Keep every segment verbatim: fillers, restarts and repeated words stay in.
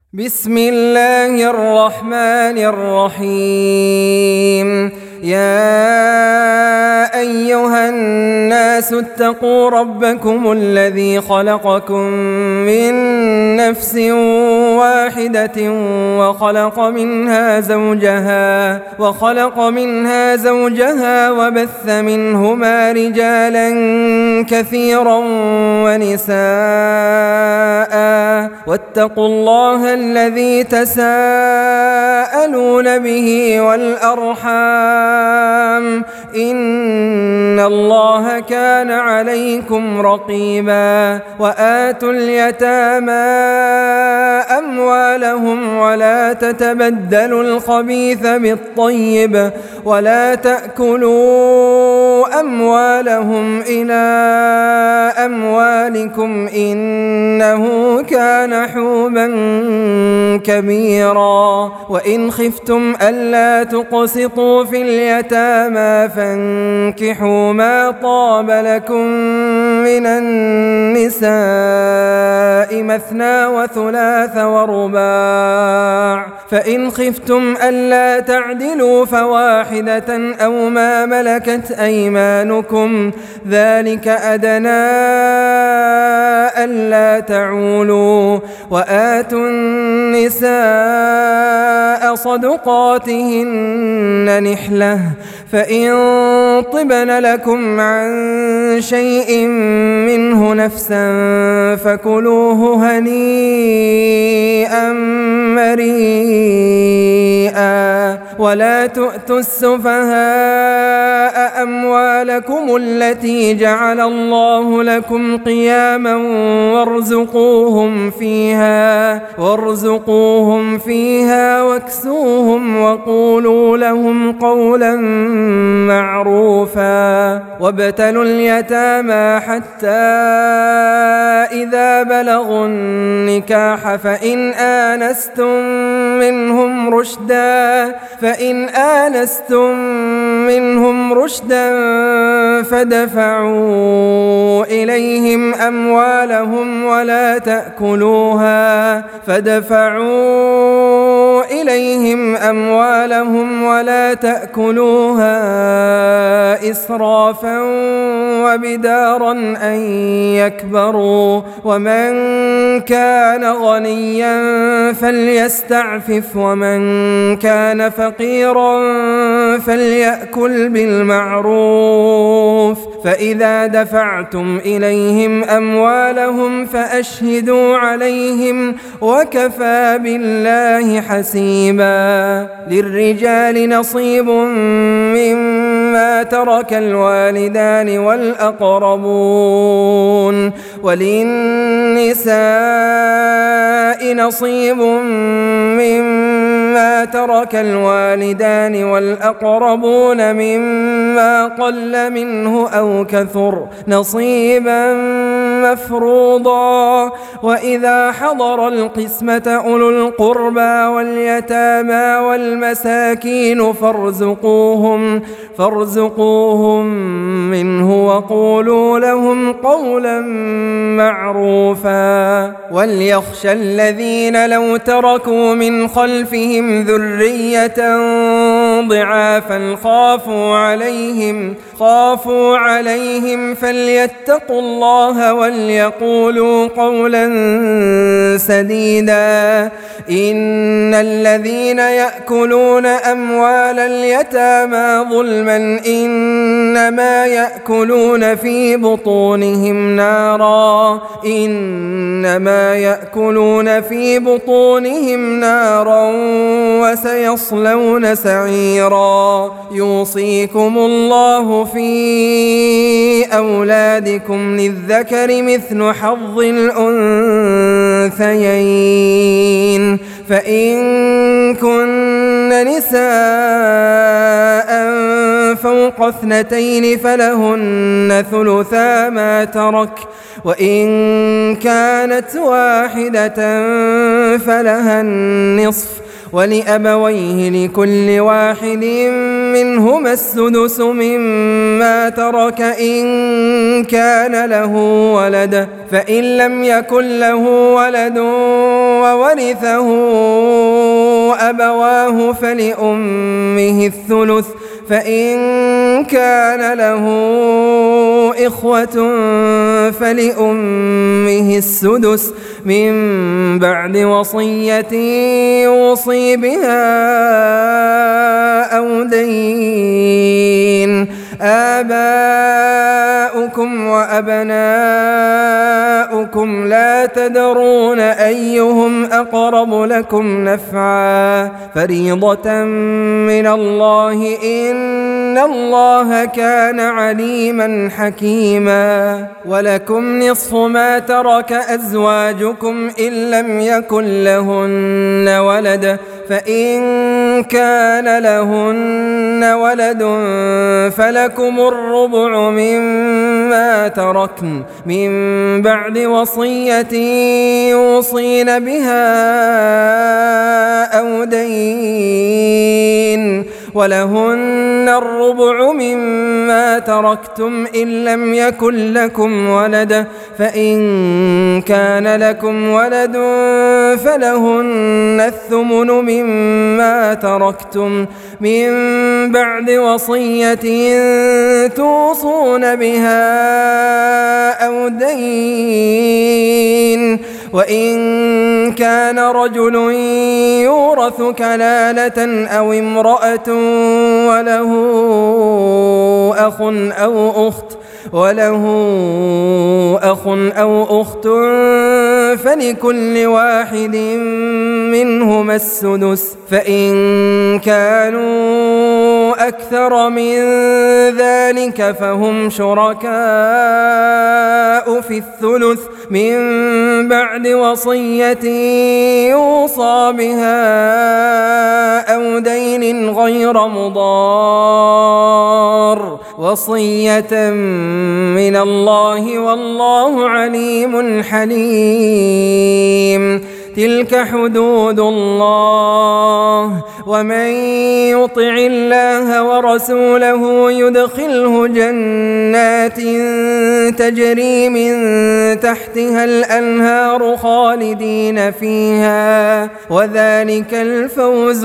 بسم الله الرحمن الرحيم. يا أيها الناس اتقوا ربكم الذي خلقكم من نفس واحدة وخلق منها زوجها وخلق منها زوجها وبث منهما رجالا كثيرا ونساء، واتقوا الله الذي تساءلون به والأرحام، إن الله كان عليكم رقيبا. وآتوا اليتامى أموالهم ولا تتبدلوا الخبيث بالطيب ولا تأكلوا أموالهم إلى أموالكم إنه كان حوبا كبيرا. وإن خفتم ألا تقسطوا في اليتامى فانكحوا ما طاب لكم من النساء مثنى وثلاث ورباع، فإن خفتم ألا تعدلوا فواحدة أو ما ملكت أيمانكم، ذلك أدنى ألا تعولوا. وآتوا النساء صدقاتهن نحلة، فإن طبن لكم عن شيء منه نفسا فكلوه هنيئا مريئا. ولا تؤتوا السفهاء أموالكم التي جعل الله لكم قياما وارزقوهم فيها وارزقوهم فيها واكسوهم وقولوا لهم قولا معروفا. وابتلوا اليتامى حتى إذا بلغوا النكاح فإن آنستم منهم رشدا فإن آنستم منهم رشدا فدفعوا إليهم أموالهم ولا تأكلوها فدفعوا إليهم أموالهم ولا تأكلوها إسرافا وبدارا أن يكبروا. ومن كان غنيا فليستعفف ومن كان فقيرا فليأكل بالمعروف. فإذا دفعتم إليهم أموالهم فأشهدوا عليهم وكفى بالله حسيبا. للرجال نصيب مما ترك الوالدان والأقربون، وللنساء نصيب مما ترك الوالدان والأقربون مما قل منه أو كثر نصيبا مفروضا. وإذا حضر القسمة أولو القربى واليتامى والمساكين فارزقوهم فارزقوهم منه وقولوا لهم قولا معروفا. وليخشى الذين لو تركوا من خلفهم ذرية ضعافا خافوا عليهم خافوا عليهم فليتقوا الله وليقولوا قولا سديدا. إن الذين يأكلون أموال اليتامى ظلما إنما يأكلون في بطونهم نارا إنما يأكلون في بطونهم نارا وسيصلون سعيرا. يوصيكم الله في أولادكم للذكر مثل حظ الأنثيين، فإن كن نساء فوق اثنتين فلهن ثلثا ما ترك، وإن كانت واحدة فلها النصف، ولأبويه لكل واحد منهما السدس مما ترك إن كان له ولد، فإن لم يكن له ولد وورثه أبواه فلأمه الثلث فإن كان له إخوة فلأمه السدس من بعد وصية يوصي بها أو دين. آباؤكم وأبناؤكم لا تدرون أيهم أقرب لكم نفعا فريضة من الله إن الله كان عليما حكيما. ولكم نصف ما ترك أزواجكم إن لم يكن لهن ولد فإن كان لهن ولد فلكم الربع مما تركن من بعد وصية يوصين بها أو دين. ولهن الربع مما تركتم إن لم يكن لكم ولد فإن كان لكم ولد فلهن الثمن مما تركتم من بعد وصية توصون بها أو دين. وإن كان رجل يورث كلالة أو امرأة وله أخ أو أخت وله أخ أو أخت فلكل واحد منهما السدس فإن كانوا أكثر من ذلك فهم شركاء في الثلث من بعد وصية يوصى بها أو دين غير مضار وصية من الله والله عليم حليم. تلك حدود الله ومن يطع الله ورسوله يدخله جنات تجري من تحتها الأنهار خالدين فيها وذلك الفوز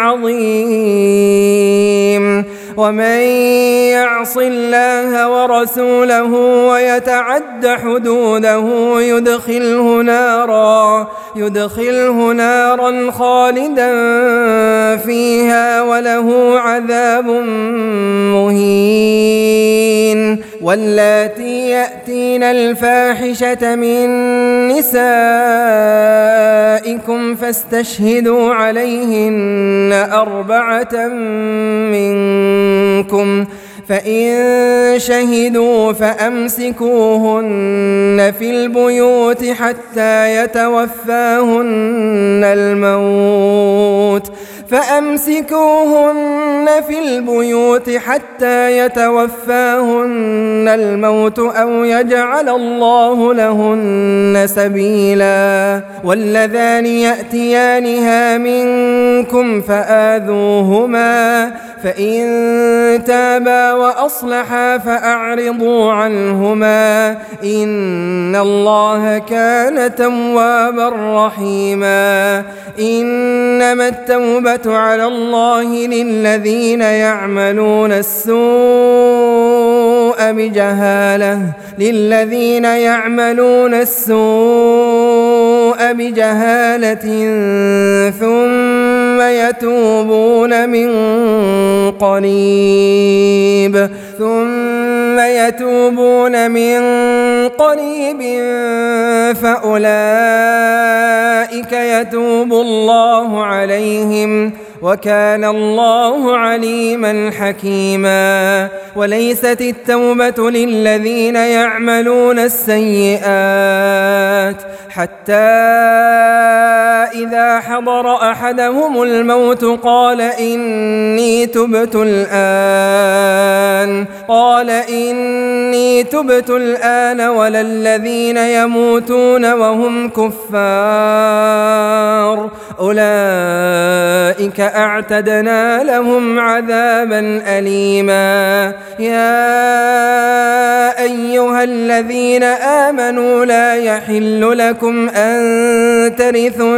العظيم. ومن يعص الله ورسوله ويتعد حدوده يدخله نارا يدخله نارا خالدا فيها وله عذاب مهين. واللاتي يأتين الفاحشة من نسائكم فاستشهدوا عليهن أربعة منكم فإن شهدوا فأمسكوهن في البيوت حتى يتوفاهن الموت فأمسكوهن في البيوت حتى يتوفاهن الموت أو يجعل الله لهن سبيلا. واللذان يأتيانها منكم فآذوهما فإن تابا وأصلحا فأعرضوا عنهما إن الله كان توابا رحيما. إنما التوبة على الله للذين يعملون السوء بجهالة للذين يعملون السوء بجهالة ثم يتوبون من قريب ثم يتوبون من قريب فأولئك يتوب الله عليهم وكان الله عليما حكيما. وليست التوبة للذين يعملون السيئات حتى إذا حضر أحدهم الموت قال إني تبت الآن قال إني تبت الآن ولا الذين يموتون وهم كفار أولئك لأعتدنا لهم عذابا أليما. يا أيها الذين آمنوا لا يحل لكم أن ترثوا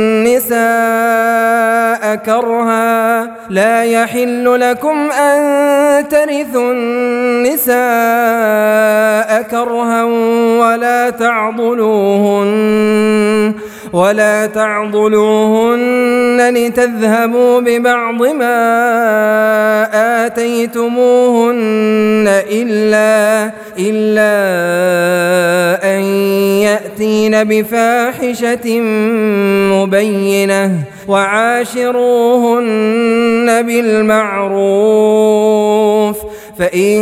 النساء كرها لا يحل لكم أن ترثوا النساء كرها ولا تعضلوهن ولا تعضلوهن لتذهبوا ببعض ما آتيتموهن إلا إلا أن يأتين بفاحشة مبينة وعاشروهن بالمعروف فإن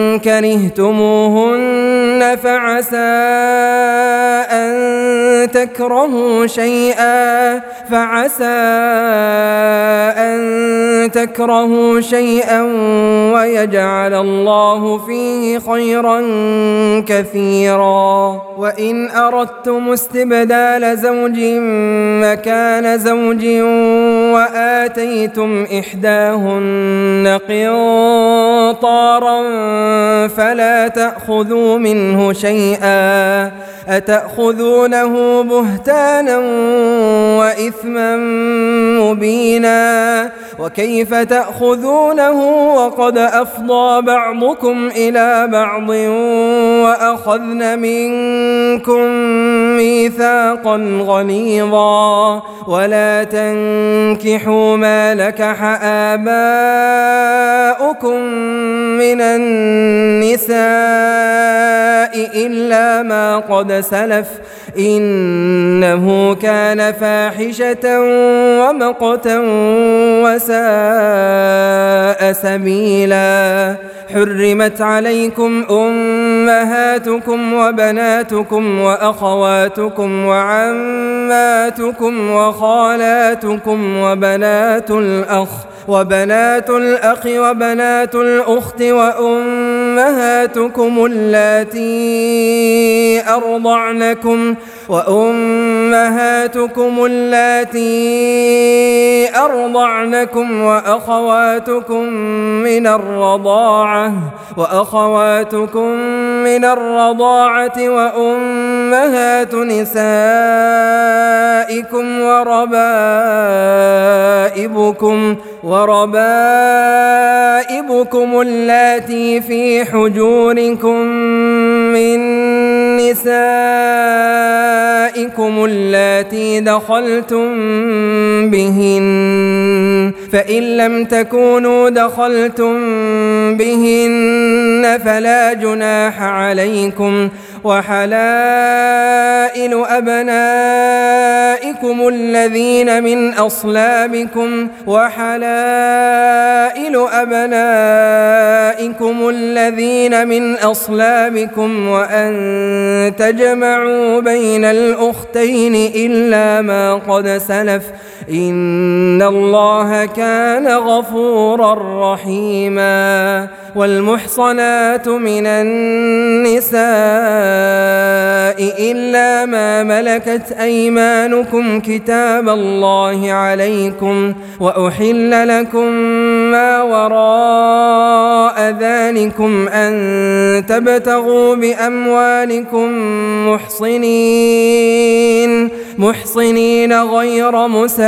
كرهتموهن فعسى أن تكرهوا شيئا فعسى أن تكرهوا شيئا ويجعل الله فيه خيرا كثيرا. وإن أردتم استبدال زوج مكان زوج وآتيتم إحداهن قنطارا فلا تأخذوا منه شيئا أتأخذونه بهتانا وإثما مبينا وكيف تأخذونه وقد أفضى بعضكم إلى بعض وأخذن منكم ميثاقا غليظا ولا تنكحوا ما نكح آباؤكم من النساء إلا ما قد سلف إنه كان فاحشة ومقتا وساء سبيلا. حرمت عليكم أمهاتكم وبناتكم وأخواتكم وعماتكم وخالاتكم وبنات الأخ وبنات الأخ وبنات الأخت وأمهاتكم اللاتي أرضعنكم وأمهاتكم اللاتي أرضعنكم وأخواتكم من الرضاعة وأخواتكم من الرضاعة وأمهات نسائكم وربائبكم وربائبكم اللاتي في حجوركم من نسائكم اللاتي دخلتم بهن فإن لم تكونوا دخلتم بهن فلا جناح عليكم وحلائل أبنائكم الذين من أصلابكم وحلائل أبنائكم الذين من أصلابكم وأن تجمعوا بين الأختين إلا ما قد سلف إن الله كان غفورا رحيما. والمحصنات من النساء إلا ما ملكت أيمانكم كتاب الله عليكم وأحل لكم ما وراء ذلكم أن تبتغوا بأموالكم محصنين محصنين غير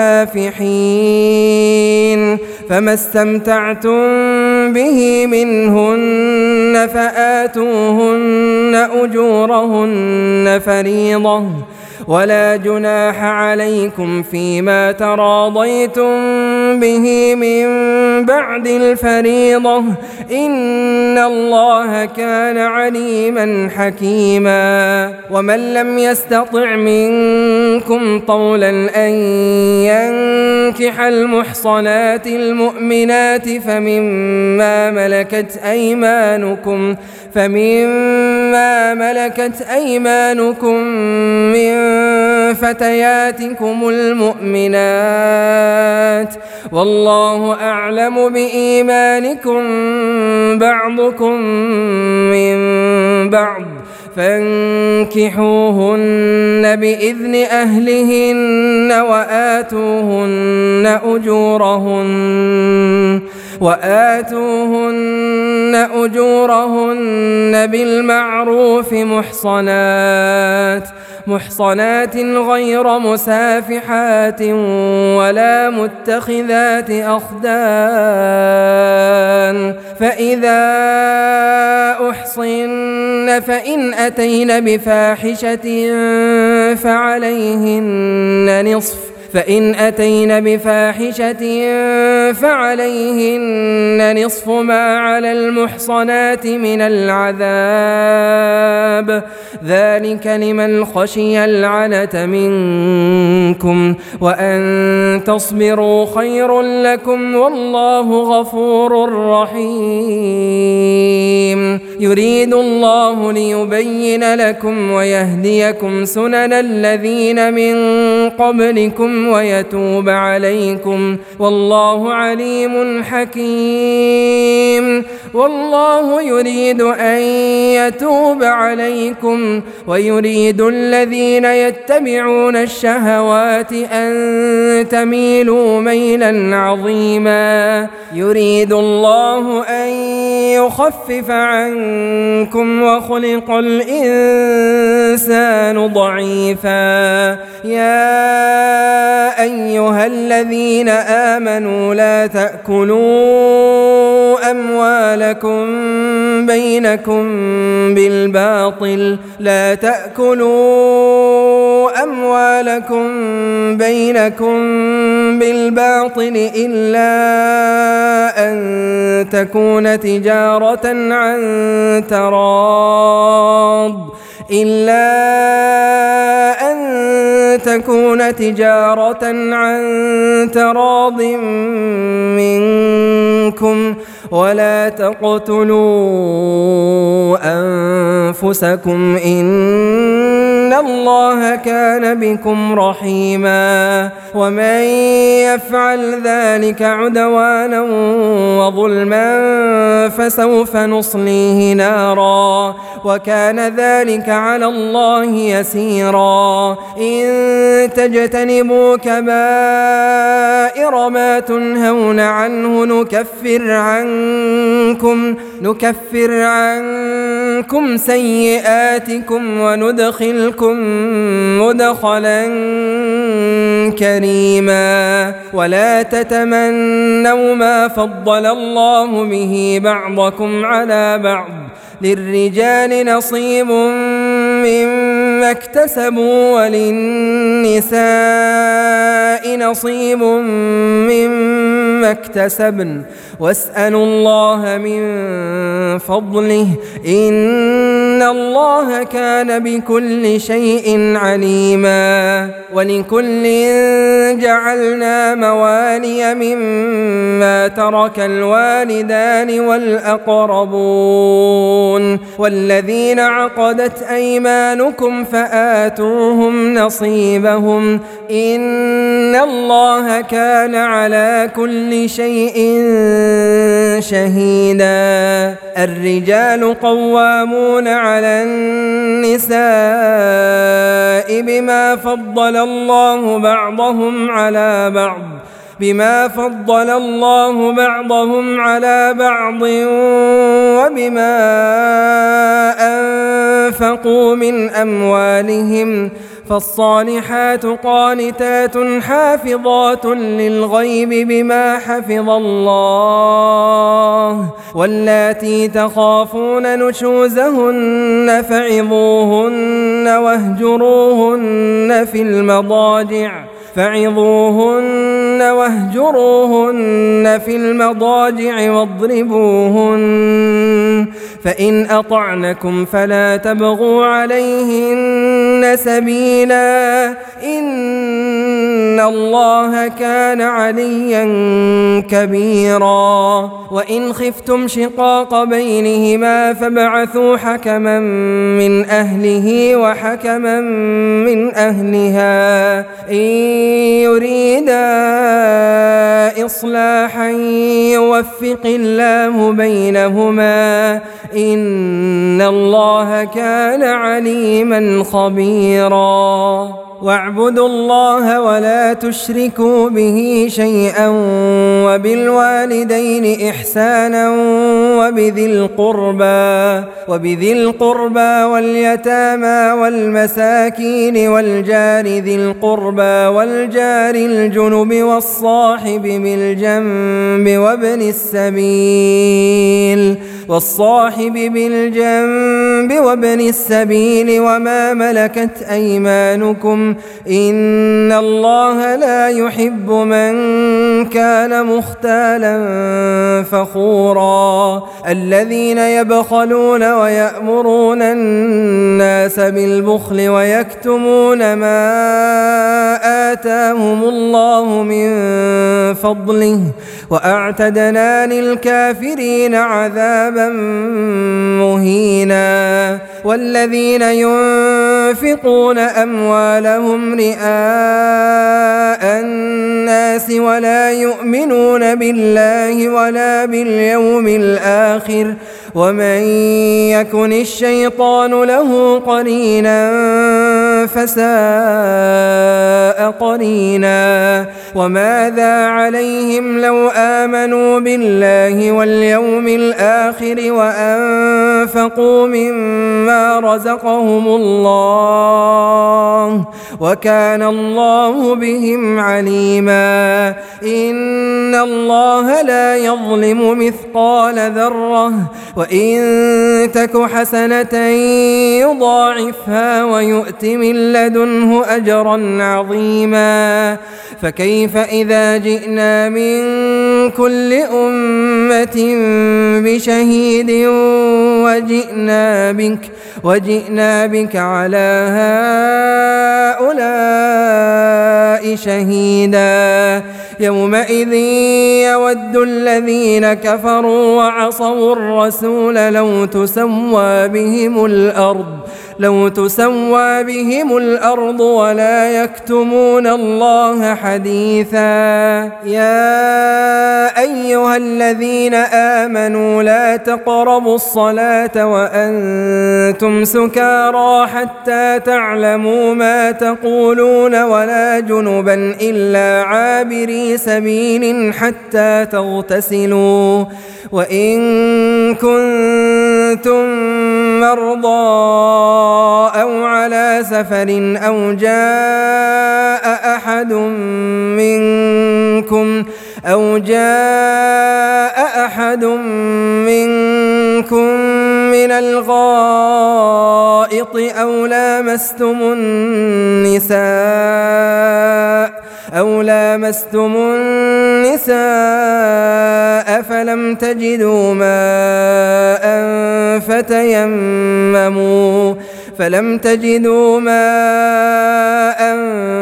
مسافحين فما استمتعتم به منهن فآتوهن أجورهن فريضة ولا جناح عليكم فيما تراضيتم به من بعد الفريضة إن الله كان عليما حكيما. ومن لم يستطع منكم طولا أن ينكح المحصنات المؤمنات فمما ملكت أيمانكم فمما ملكت أيمانكم من فتياتكم المؤمنات والله أعلم بإيمانكم بعضكم من بعض فانكحوهن بإذن أهلهن وآتوهن أجورهن وآتوهن أجورهن بالمعروف محصنات محصنات غير مسافحات ولا متخذات أخدان فإذا أحصن فإن أتين بفاحشة فعليهن نصف فإن أتين بفاحشة فعليهن نصف ما على المحصنات من العذاب ذلك لمن خشي العنة منكم وأن تصبروا خير لكم والله غفور رحيم يريد الله ليبين لكم ويهديكم سنن الذين من قبلكم ويتوب عليكم والله عليم حكيم والله يريد أن يتوب عليكم ويريد الذين يتبعون الشهوات أن تميلوا ميلا عظيما يريد الله أن يخفف عنكم وخلق الإنسان ضعيفا يا أيها الذين آمنوا لا تأكلوا أموالكم بينكم بالباطل لا تأكلوا أموالكم بينكم بالباطل إلا أن تكون تجارة عن تراض إلا أن تكون تجارة عن تراض منكم ولا تقتلوا أنفسكم إن الله كان بكم رحيما ومن يفعل ذلك عدوانا وظلما فسوف نصليه نارا وكان ذلك على الله يسيرا إن تجتنبوا كبائر ما تنهون عنه نكفر عنكم نكفر عنكم سيئاتكم وندخلكم مدخلا كريما ولا تتمنوا ما فضل الله به بعضكم على بعض للرجال نصيب مما اكتسبوا وللنساء نصيب مما اكتسبن واسألوا الله من فضله إن الله كان بكل شيء عليما ولكل جعلنا موالي مما ترك الوالدان والأقربون والذين عقدت أيمانكم فآتوهم نصيبهم إن الله كان على كل شيء شهيدا الرجال قوامون على النساء بما فضل الله بعضهم على بعض بما فضل الله بعضهم على بعض وبما أنفقوا من أموالهم فالصالحات قانتات حافظات للغيب بما حفظ الله واللاتي تخافون نشوزهن فعظوهن واهجروهن في المضاجع فعظوهن واهجروهن في المضاجع واضربوهن فإن أطعنكم فلا تبغوا عليهن سبيلا إن الله كان عليا كبيرا وإن خفتم شقاق بينهما فابعثوا حكما من أهله وحكما من أهلها إن يريدا إصلاحا يوفق الله بينهما إن الله كان عليما خبيرا واعبدوا الله ولا تشركوا به شيئا وبالوالدين إحسانا وبذي القربى وبذي القربى واليتامى والمساكين والجار ذي القربى والجار الجنب والصاحب بالجنب وابن السبيل والصاحب بالجنب وابن السبيل وما ملكت أيمانكم إن الله لا يحب من كان مختالا فخورا الذين يبخلون ويأمرون الناس بالبخل ويكتمون ما آتاهم الله من فضله وأعتدنا للكافرين عذابا مهينا والذين ينفقون أموالهم رئاء الناس ولا يؤمنون بالله ولا باليوم الآخر ومن يكن الشيطان له قرينا فساء قرينا وماذا عليهم لو آمنوا بالله واليوم الآخر وأنفقوا مما رزقهم الله وكان الله بهم عليما إن الله لا يظلم مثقال ذرة وإن تك حسنة يضاعفها ويؤت من لدنه أجرا عظيما فكيف إذا جئنا من كل أمة بشهيد وجئنا بك وجئنا بك على هؤلاء شهيدا يومئذ يود الذين كفروا وعصوا الرسول لو تسوى بهم الأرض لو تسوى بهم الأرض ولا يكتمون الله حديثا يا أيها الذين آمنوا لا تقربوا الصلاة وأنتم سكارى حتى تعلموا ما تقولون ولا جنبا إلا عابري سبيل حتى تغتسلوا وإن كنتم مرضى أو على سفر أو جاء أحد منكم أو جاء أحد منكم من الغائط أو لامستم النساء أو لامستم النساء فلم تجدوا ماء فتيمموا فلم تجدوا ماء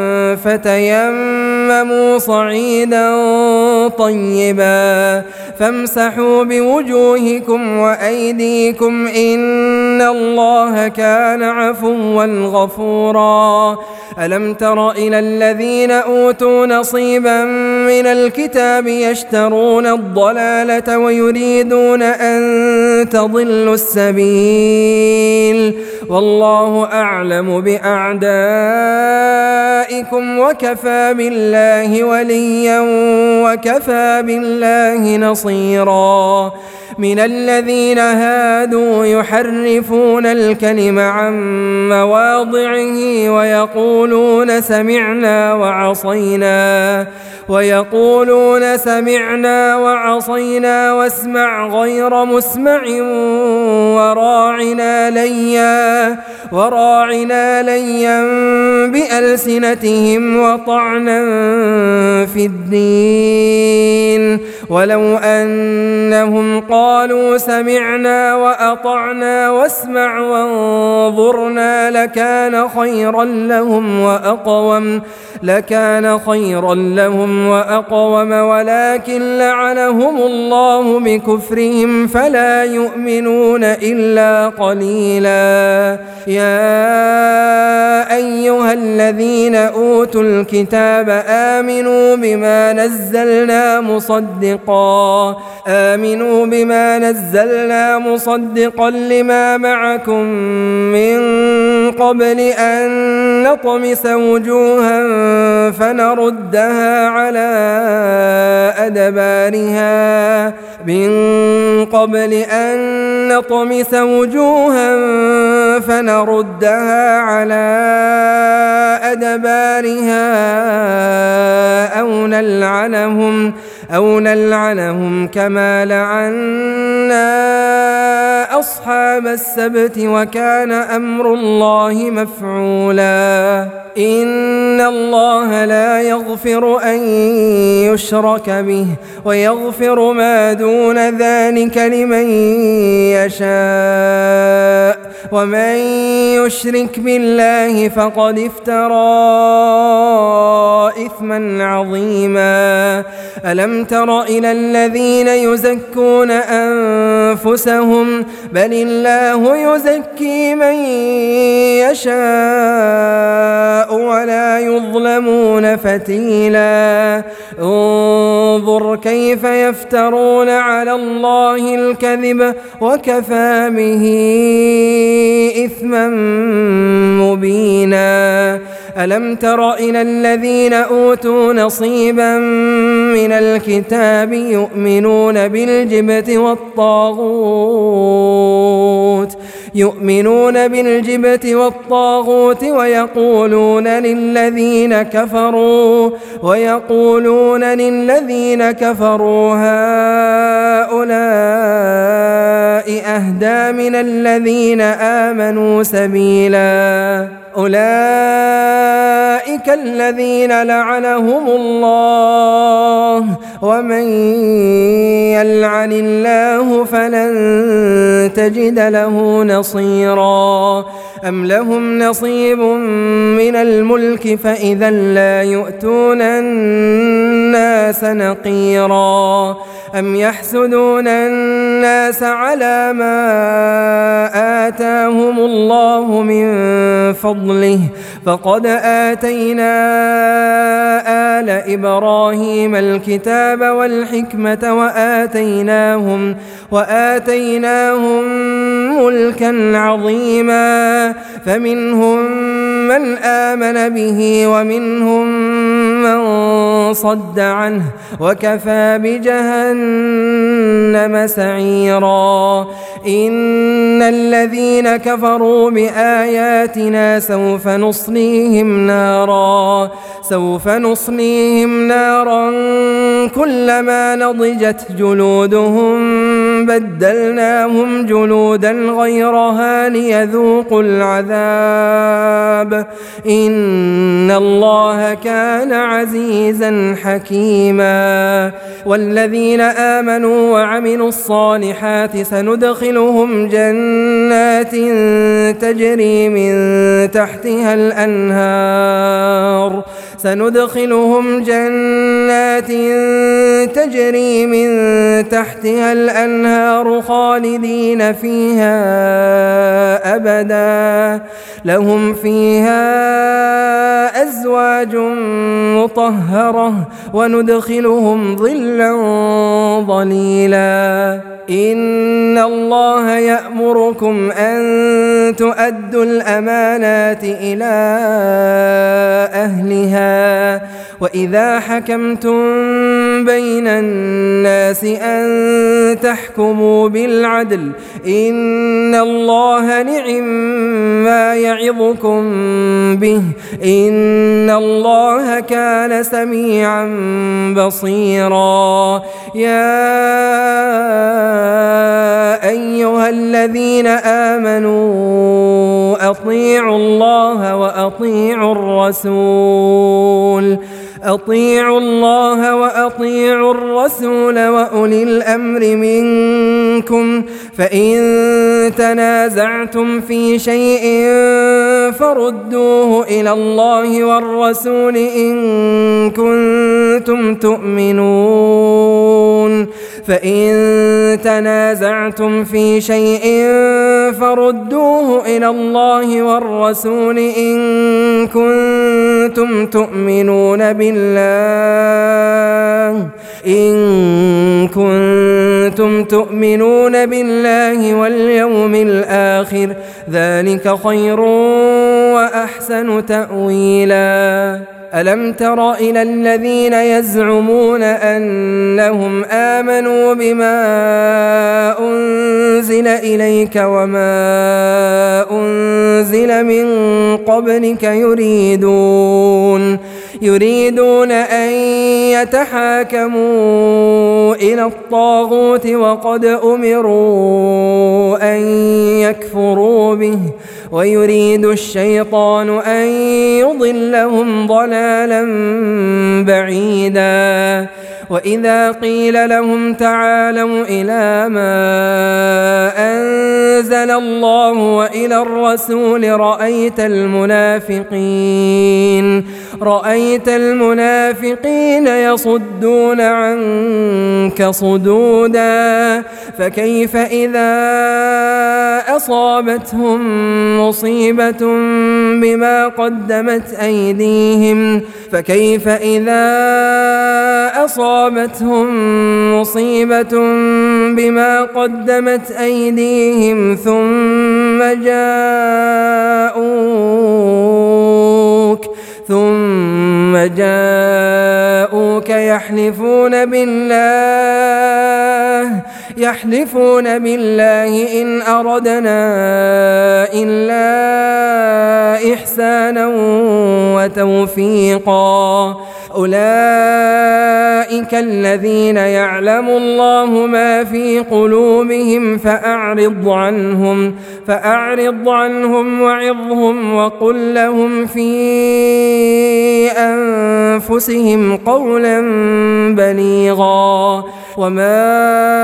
فتيمموا صعيدا طيبا فامسحوا بوجوهكم وأيديكم إن الله كان عفوا غفورا ألم تر إلى الذين أوتوا نصيبا من الكتاب يشترون الضلالة ويريدون أن تضلوا السبيل والله أعلم بأعدائكم وكفى بالله وليا وكفى بالله نصيرا من الذين هادوا يحرفون الكلم عن مواضعه ويقولون سمعنا وعصينا ويقولون سمعنا وعصينا واسمع غير مسمع وراعنا ليا وراعنا ليا بألسنتهم وطعنا في الدين ولو أنهم قالوا سمعنا وأطعنا واسمع وانظرنا لكان خيرا لهم وأقوم لكان خيرا لهم وأقوم ولكن لعنهم الله بكفرهم فلا يؤمنون إلا قليلا. يا أيها الذين أوتوا الكتاب آمنوا بما نزلنا مصدقا آمنوا بما نزلنا مصدقا لما معكم من قبل أن نطمس وجوها فنردها على أدبارها من قبل أن نطمس وجوها فنردها على أدبارها أو نلعنهم أو نلعنهم كما لعنا أصحاب السبت وكان أمر الله مفعولا. إن الله لا يغفر أن يشرك به ويغفر ما دون ذلك لمن يشاء ومن يشرك بالله فقد افترى إثما عظيما. ألم تر إلى الذين يزكون أنفسهم بل الله يزكي من يشاء ولا يظلمون فتيلا. انظر كيف يفترون على الله الكذب وكفى به إثما مبينا. ألم تر إلى الذين أوتوا نصيبا من الكتاب يؤمنون بالجبت والطاغوت يؤمنون بالجبت والطاغوت ويقولون للذين كفروا ويقولون للذين كفروا هؤلاء أهدى من الذين آمنوا سبيلا. أولئك الذين لعنهم الله ومن يلعن الله فلن تجد له نصيرا. أم لهم نصيب من الملك فإذا لا يؤتون الناس نقيرا. أم يحسدون الناس على ما آتاهم الله من فضله فقد آتينا آل إبراهيم الكتاب والحكمة وآتيناهم وآتيناهم ملكا عظيما. فمنهم من آمن به ومنهم من صد عنه وكفى بجهنم سعيرا. إن الذين كفروا بآياتنا سوف نصليهم نارا سوف نصليهم نارا كلما نضجت جلودهم بدلناهم جلودا غيرها ليذوقوا العذاب إن الله كان عزيزا حكيما. والذين آمنوا وعملوا الصالحات سندخلهم جنات تجري من تحتها الأنهار سندخلهم جنات تجري من تحتها الأنهار خالدين فيها أبدا لهم فيها أزواج مطهرة وندخلهم ظلا ظليلا. إن الله يأمركم أن تؤدوا الأمانات إلى أهلها وإذا حكمتم بين الناس أن تحكموا بالعدل إن الله نعم ما يعظكم به إن الله كان سميعا بصيرا. يا أيها الذين آمنوا أطيعوا الله وأطيعوا الرسول أطيعوا الله وأطيعوا الرسول وأولي الأمر منكم فإن تنازعتم في شيء فردوه إلى الله والرسول إن كنتم تؤمنون فإن تنازعتم في شيء فردوه إلى الله والرسول إن كنتم تؤمنون بالله إن كنتم تؤمنون بالله واليوم الآخر ذلك خير وأحسن تأويلا. ألم تر إلى الذين يزعمون أنهم آمنوا بما أنزل إليك وما أنزل من قبلك يريدون يريدون أن يتحاكموا إلى الطاغوت وقد أمروا أن يكفروا به ويريد الشيطان أن يضلهم ضلالا بعيدا. وإذا قيل لهم تعالوا إلى ما أنزل الله وإلى الرسول رأيت المنافقين رأيت المنافقين يصدون عنك صدودا فكيف إذا أصابتهم مصيبة بما قدمت أيديهم فكيف إذا أصابتهم مصيبة بما قدمت أيديهم ثم جاءوك ثم جاءوك يحلفون بالله يحلفون بالله إن أردنا إلا إحسانا وتوفيقا أولئك الذين يعلم الله ما في قلوبهم فأعرض عنهم فأعرض عنهم وعظهم وقل لهم في أنفسهم قولا بليغا. وما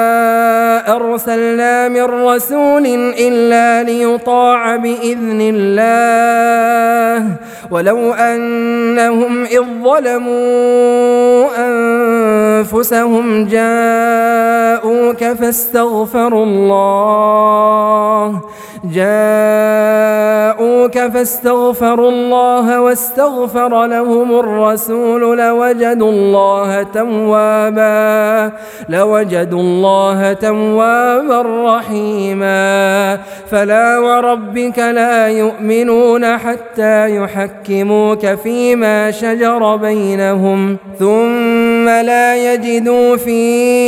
أرسلنا من رسول إلا ليطاع بإذن الله ولو أنهم إذ ظلموا أنفسهم جاءوك فاستغفروا الله جاءوك فاستغفروا الله واستغفر لهم الرسول لوجدوا الله توابا لوجدوا الله توابا رحيما. فلا وربك لا يؤمنون حتى يحكموك فيما شجر بينهم ثم لا يجدوا في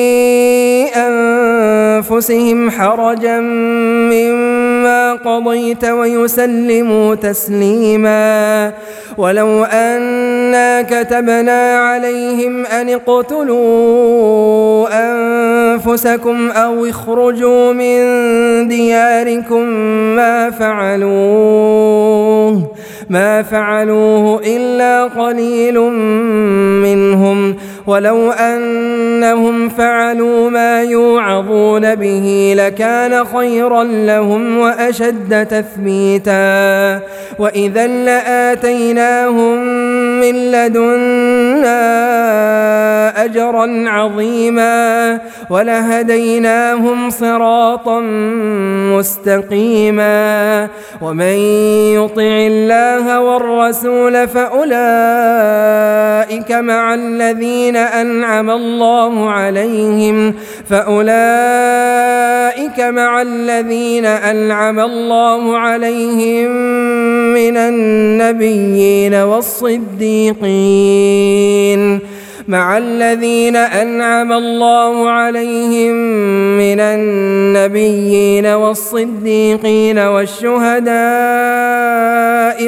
أنفسهم حرجا مما قضيت ويسلموا تسليما. ولو أنا كتبنا عليهم أن اقتلوا أنفسكم أو اخرجوا من دياركم ما فعلوه ما فعلوه إلا قليل منهم ولو أنهم فعلوا ما يوعظون به لكان خيرا لهم وأشد تثبيتا. وإذا لآتيناهم من لدنا أجرا عظيما ولهديناهم صراطا مستقيما. ومن يطع الله والرسول فأولئك مع الذين أنعم الله عليهم فأولئك مع الذين أنعم الله عليهم من النبيين والصديقين مع الذين أنعم الله عليهم من النبيين والصديقين والشهداء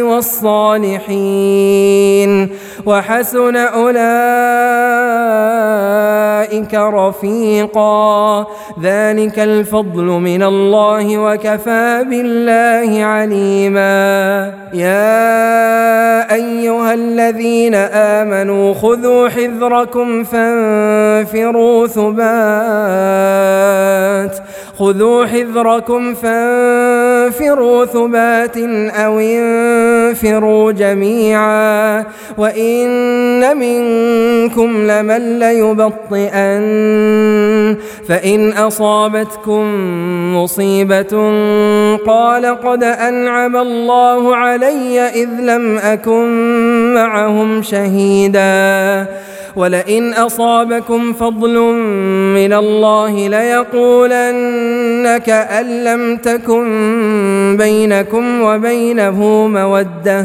والصالحين وحسن أولئك أولئك رفيقا ذلك الفضل من الله وكفى بالله عليما يا أيها الذين آمنوا خذوا حذركم فانفروا ثبات خذوا حذركم فانفروا ثبات أو انفروا جميعا وإن منكم لمن ليبطئن فإن أصابتكم مصيبة قال قد أنعم الله علي إذ لم أكن معهم شهيدا ولئن أصابكم فضل من الله ليقولن كأن لم تكن بينكم وبينه مودة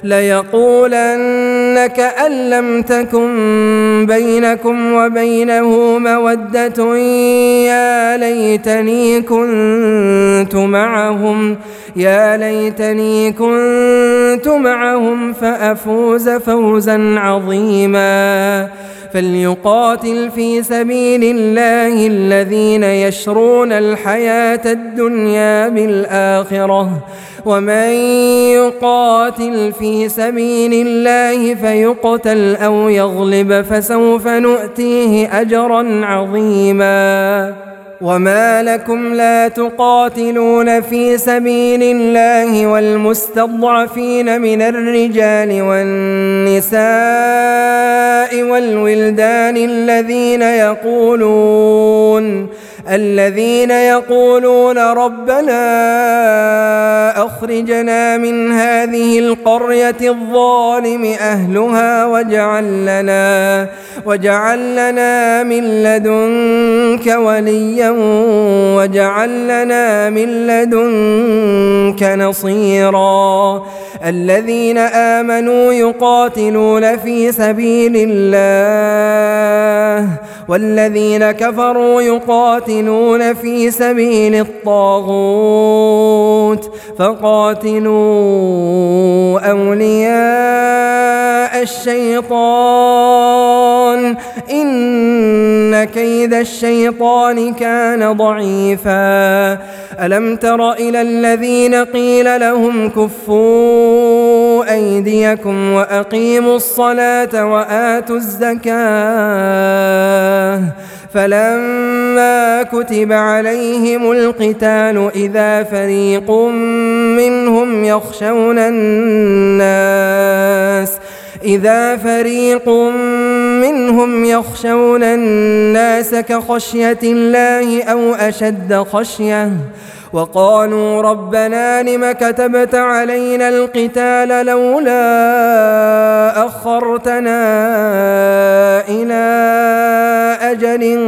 ليقولن كأن لم تكن بينكم وبينه مودة يا ليتني كنت معهم يا ليتني كنت معهم فأفوز فوزا عظيما فليقاتل في سبيل الله الذين يشرون الحياة الدنيا بالآخرة ومن يقاتل في سبيل الله فيقتل أو يغلب فسوف نؤتيه أجرا عظيما وما لكم لا تقاتلون في سبيل الله والمستضعفين من الرجال والنساء والولدان الذين يقولون الذين يقولون ربنا أخرجنا من هذه القرية الظالم أهلها واجعل لنا واجعل لنا من لدنك وليا واجعل لنا من لدنك نصيرا الذين آمنوا يقاتلون في سبيل الله والذين كفروا يقاتلون في سبيل الطاغوت فقاتلوا أولياء الشيطان إن كيد الشيطان كان ضعيفا ألم تر إلى الذين قيل لهم كفوا أيديكم وأقيموا الصلاة وآتوا الزكاة فلما كتب عليهم القتال إذا فريق منهم يخشون الناس إذا فريق منهم يخشون الناس كخشية الله أو أشد خشية وقالوا ربنا لم كتبت علينا القتال لولا أخرتنا إلى أجل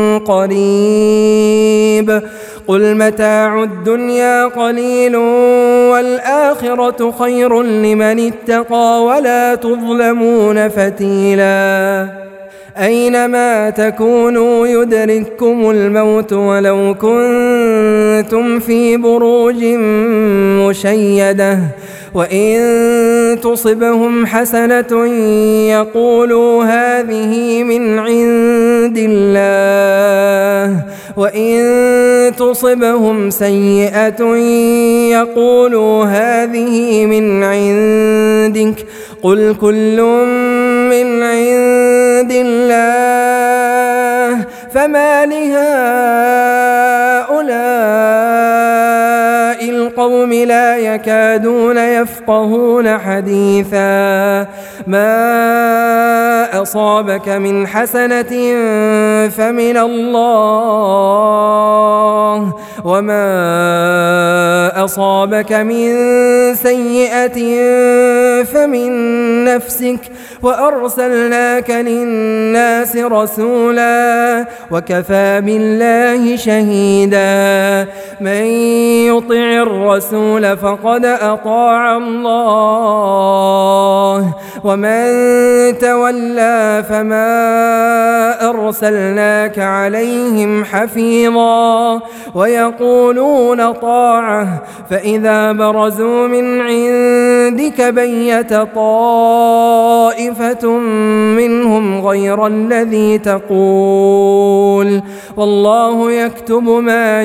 قريب قل متاع الدنيا قليل والآخرة خير لمن اتقى ولا تظلمون فتيلا أينما تكونوا يدرككم الموت ولو كنتم في بروج مشيدة وإن تصبهم حسنة يقولوا هذه من عند الله وإن تصبهم سيئة يقولوا هذه من عندك قل كل من عند الله فما لهؤلاء القوم لا يكادون يفقهون حديثا ما أصابك من حسنة فمن الله وما أصابك من سيئة فمن نفسك وأرسلناك للناس رسولا وكفى بالله شهيدا من يطع الرسول فقد أطاع الله ومن تولى فما أرسلناك عليهم حفيظا ويقولون طاعة فإذا برزوا من عندك بيت طائفة منهم غير الذي تقول والله يكتب ما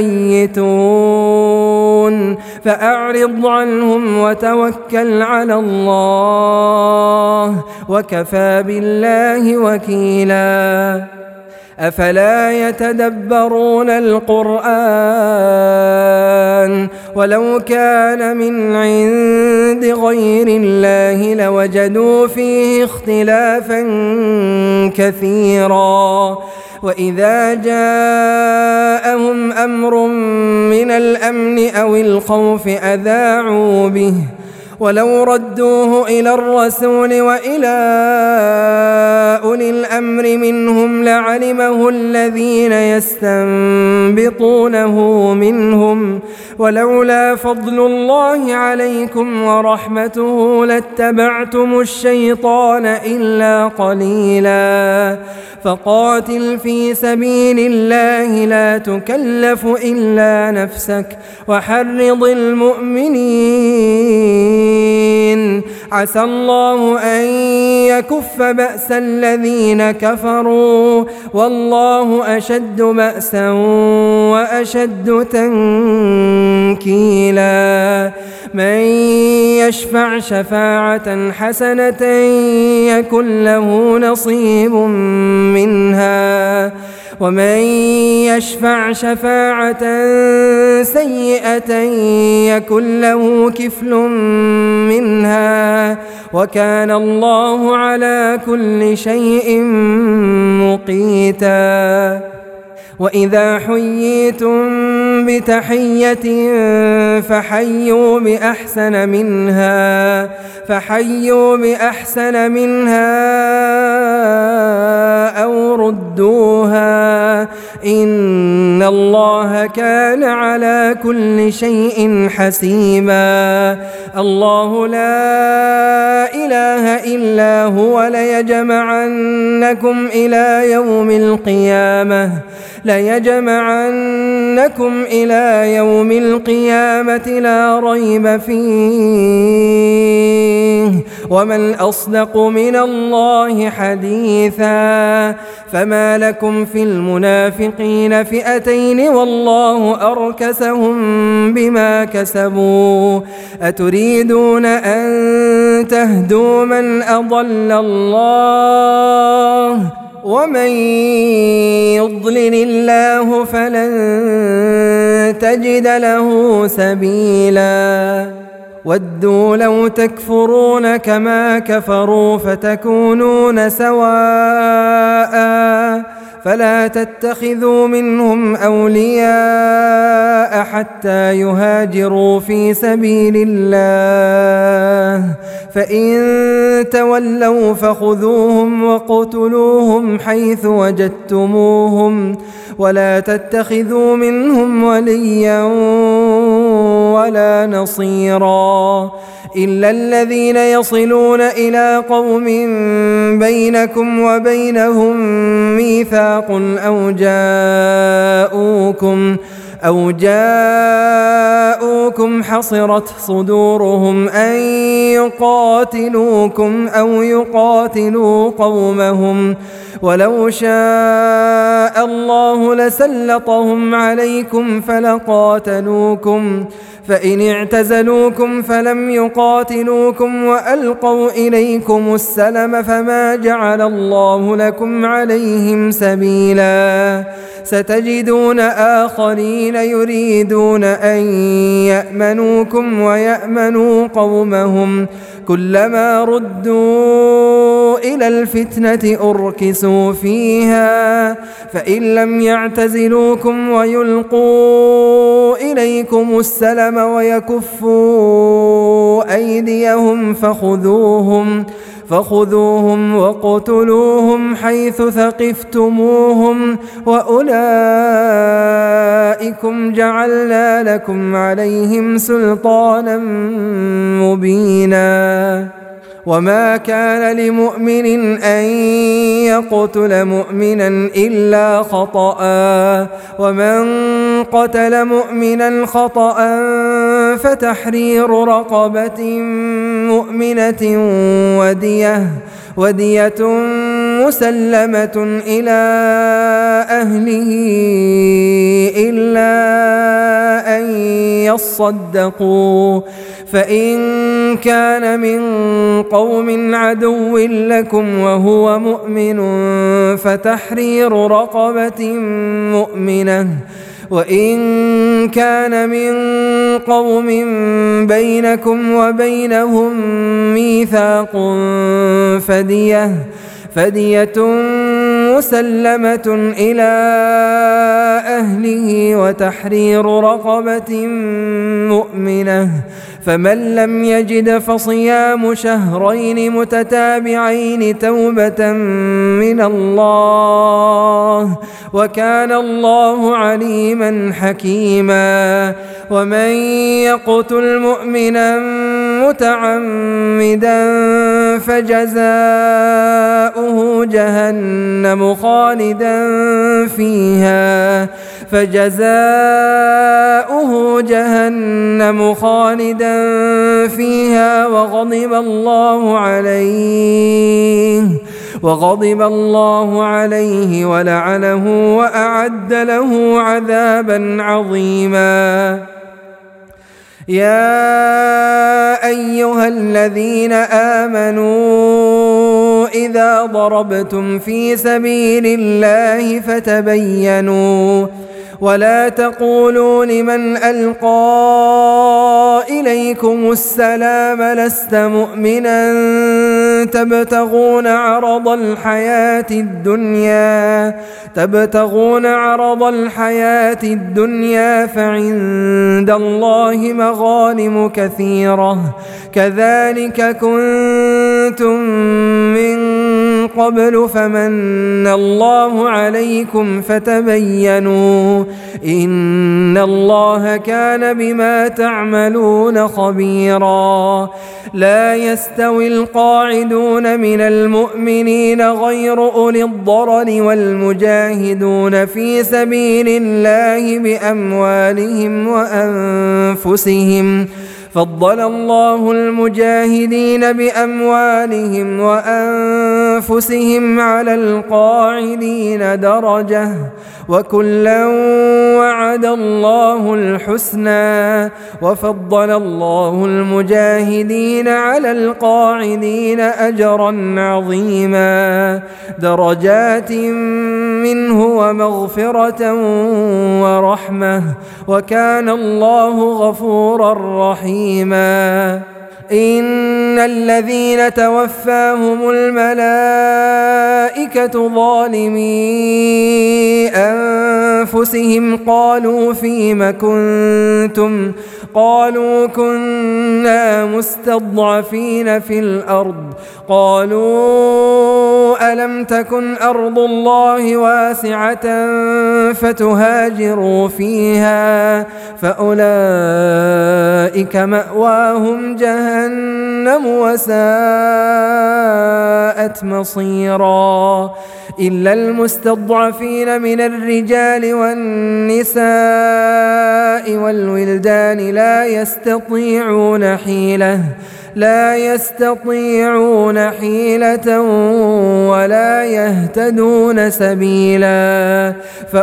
يبيتون فأعرض عنهم وتوكل على الله وكفى بالله وكيلا أفلا يتدبرون القرآن ولو كان من عند غير الله لوجدوا فيه اختلافا كثيرا وإذا جاءهم أمر من الأمن أو الخوف أذاعوا به ولو ردوه إلى الرسول وإلى أولي الأمر منهم لعلمه الذين يستنبطونه منهم ولولا فضل الله عليكم ورحمته لاتبعتم الشيطان إلا قليلا فقاتل في سبيل الله لا تكلف إلا نفسك وحرض المؤمنين عسى الله أن يكف بأس الذين كفروا والله أشد بأسا وأشد تنكيلا من يشفع شفاعة حسنة يكن له نصيب منها ومن يشفع شفاعة سيئة يكن له كفل منها وكان الله على كل شيء مقيتا وإذا حييتم بتحية فحيوا بأحسن منها فحيوا بأحسن منها أو ردوها إن الله كان على كل شيء حسيبا الله لا إله إلا هو ليجمعنكم إلى يوم القيامة ليجمعنكم إلى يوم القيامة لا ريب فيه ومن أصدق من الله حديثا فما لكم في المنافقين فئتين والله أركسهم بما كسبوا أتريدون أن تهدوا من أضل الله ومن يضلل الله فلن تجد له سبيلا ودوا لو تكفرون كما كفروا فتكونون سواء فلا تتخذوا منهم أولياء حتى يهاجروا في سبيل الله فإن تولوا فخذوهم وقتلوهم حيث وجدتموهم ولا تتخذوا منهم وليا ولا نصيرا إلا الذين يصلون إلى قوم بينكم وبينهم ميثاق أو جاءوكم أو جاءوكم حصرت صدورهم أن يقاتلوكم أو يقاتلوا قومهم ولو شاء الله لسلطهم عليكم فلقاتلوكم فإن اعتزلوكم فلم يقاتلوكم وألقوا إليكم السلم فما جعل الله لكم عليهم سبيلا ستجدون آخرين يريدون أن يأمنوكم ويأمنوا قومهم كلما ردوا إلى الفتنة أركسوا فيها فإن لم يعتزلوكم ويلقوا إليكم السلم ويكفوا أيديهم فخذوهم فخذوهم وقتلوهم حيث ثقفتموهم وأولئكم جعلنا لكم عليهم سلطانا مبينا وما كان لمؤمن أن يقتل مؤمنا إلا خطأ ومن قتل مؤمنا خطأ فتحرير رقبة مؤمنة ودية ودية مسلمة إلى أهله إلا أن يصدقوا فإن كان من قوم عدو لكم وهو مؤمن فتحرير رقبة مؤمنة وإن كان من قوم بينكم وبينهم ميثاق فدية فدية مسلمة إلى أهله وتحرير رقبة مؤمنة فمن لم يجد فصيام شهرين متتابعين توبة من الله وكان الله عليما حكيما ومن يقتل مؤمنا متعمدا فجزاؤه جهنم خالدا فيها فجزاؤه جهنم خالدا فيها وغضب الله عليه وغضب الله عليه ولعنه وأعد له عذابا عظيما. يا أيها الذين آمنوا إذا ضربتم في سبيل الله فتبينوا ولا تقولوا لمن ألقى إليكم السلام لست مؤمنا تبتغون عرض الحياة الدنيا تبتغون عرض الحياة الدنيا فعند الله مغانم كثيرة كذلك كنتم من قبل فمن الله عليكم فتبينوا إن الله كان بما تعملون خبيرا. لا يستوي القاعدون من المؤمنين غير أولي الضرر والمجاهدون في سبيل الله بأموالهم وأنفسهم فضل الله المجاهدين بأموالهم وأنفسهم على القاعدين درجة وكلا وعد الله الحسنى وفضل الله المجاهدين على القاعدين أجرا عظيما درجات منه ومغفرة ورحمة وكان الله غفورا رحيما. إن الذين توفاهم الملائكة ظالمي أنفسهم قالوا فيم كنتم قالوا كنا مستضعفين في الأرض قالوا ألم تكن أرض الله واسعة فتهاجروا فيها فأولئك مأواهم جهنم وساءت مصيرا. إلا المستضعفين من الرجال والنساء والولدان لا يستطيعون حيلة لا يستطيعون حيلة ولا يهتدون سبيلا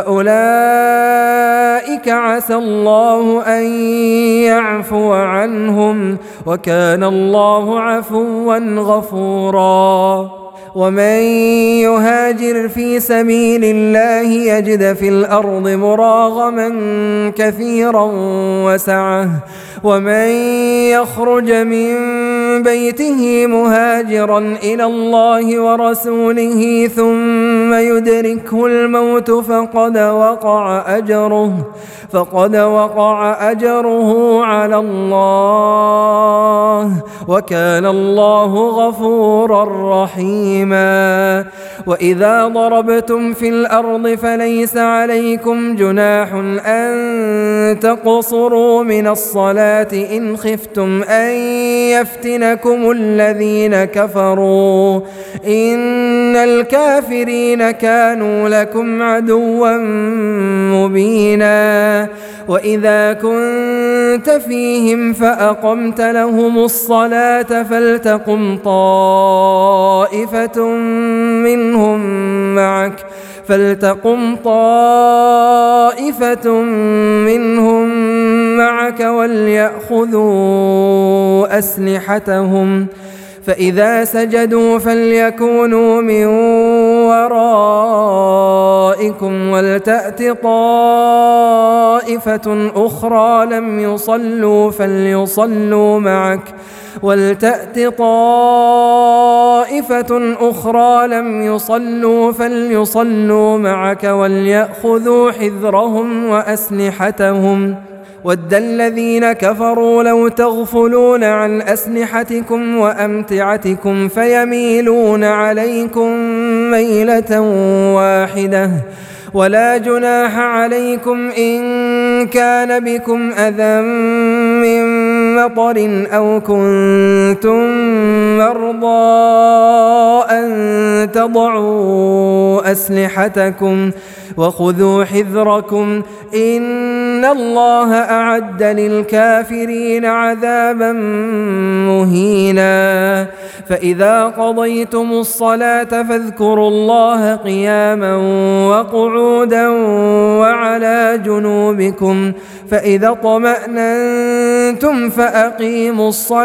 فأولئك عسى الله أن يعفو عنهم وكان الله عفوا غفورا. ومن يهاجر في سبيل الله يجد في الأرض مراغما كثيرا وسعة ومن يخرج من بيته مهاجرا إلى الله ورسوله ثم يدركه الموت فقد وقع أجره فقد وقع أجره على الله وكان الله غفورا رحيما. رحيما. وإذا ضربتم في الأرض فليس عليكم جناح أن تقصروا من الصلاة إن خفتم أن يفتنكم الذين كفروا إن الكافرين كانوا لكم عدوا مبينا. وإذا كنت فيهم فأقمت لهم الصلاة فلتقم طائفة منهم معك فلتقم طائفة منهم معك وليأخذوا أسلحتهم فإذا سجدوا فليكونوا من ورائكم ولتأت طائفة أخرى لم يصلوا فليصلوا معك ولتأت طائفة أخرى لم يصلوا فليصلوا معك وليأخذوا حذرهم وأسلحتهم ود الذين كفروا لو تغفلون عن أسلحتكم وأمتعتكم فيميلون عليكم ميلة واحدة ولا جناح عليكم إن كان بكم أذى من مطر أو كنتم مرضى أن تضعوا أسلحتكم وخذوا حذركم إن الله أعد للكافرين عذابا مهينا. فإذا قضيتم الصلاة فاذكروا الله قياما وقعودا وعلى جنوبكم فإذا اطمأننتم فأقيموا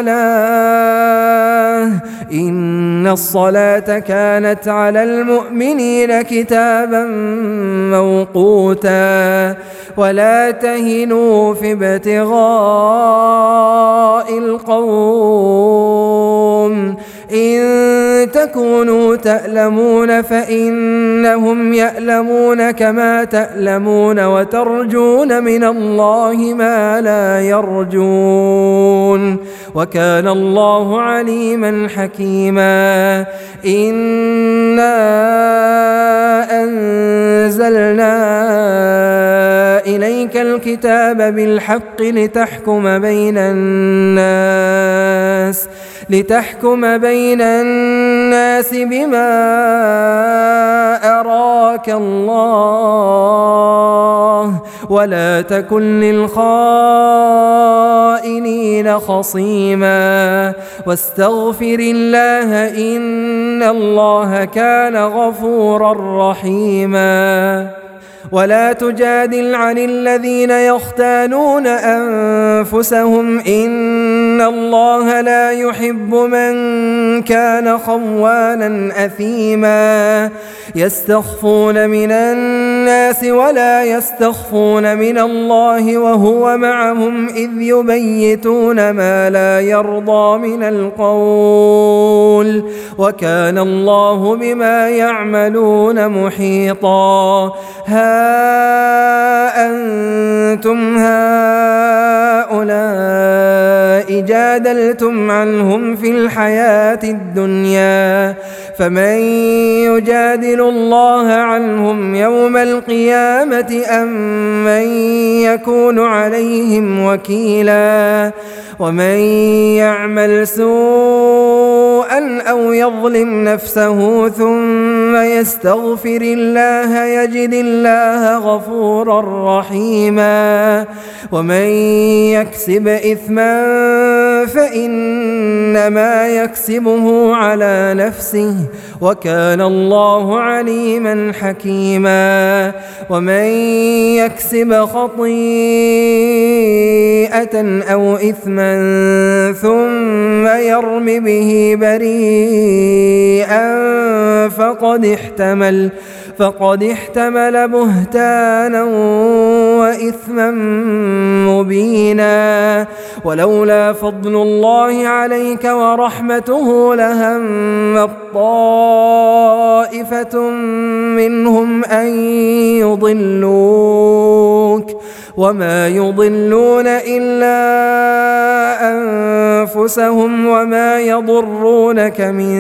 الصلاة إن الصلاة كانت على المؤمنين كتابا موقوتا. ولا تهنوا في ابتغاء القوم إن تكونوا تألمون فإنهم يألمون كما تألمون وترجون من الله ما لا يرجون وكان الله عليما حكيما. إنا أنزلنا إليك الكتاب بالحق لتحكم بين الناس لتحكم بين الناس بما أراك الله ولا تكن للخائنين خصيما واستغفر الله إن الله كان غفورا رحيما. ولا تجادل عن الذين يختانون أنفسهم إن الله لا يحب من كان خوانا أثيما. يستخفون من الناس ولا يستخفون من الله وهو معهم إذ يبيتون ما لا يرضى من القول وكان الله بما يعملون محيطا. ها أنتم هؤلاء جادلتم عنهم في الحياة الدنيا فمن يجادل الله عنهم يوم القيامة أم من يكون عليهم وكيلا. ومن يعمل سوءا أو يظلم نفسه ثم يستغفر الله يجد الله غفورا رحيما. ومن يكسب إثما فإنما يكسبه على نفسه وكان الله عليما حكيما. ومن يكسب خطيئة أو إثما ثم يرم به بريئا فقد احتمل فقد احتمل بهتانا وإثما مبينا. ولولا فضل الله عليك ورحمته لهم طائفة منهم أن يضلوك وما يضلون إلا أنفسهم وما يضرونك من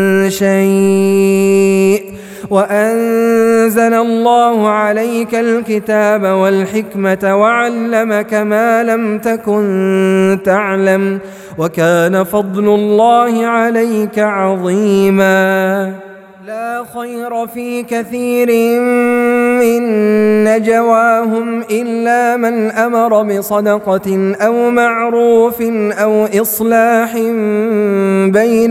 شيء وأنزل الله عليك الكتاب والحكمة وعلمك ما لم تكن تعلم وكان فضل الله عليك عظيما. لا خير في كثير من نجواهم إلا من أمر بصدقة أو معروف أو إصلاح بين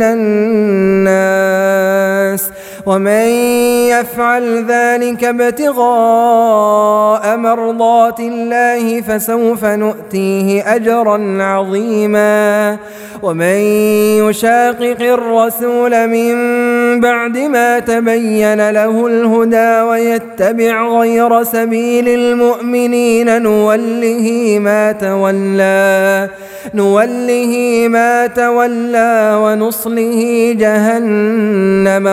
الناس ومن يفعل ذلك ابتغاء مرضات الله فسوف نؤتيه أجرا عظيما. ومن يشاقق الرسول من بعد ما تبين له الهدى ويتبع غير سبيل المؤمنين نوله ما تولى نوله ما تولى ونصله جهنم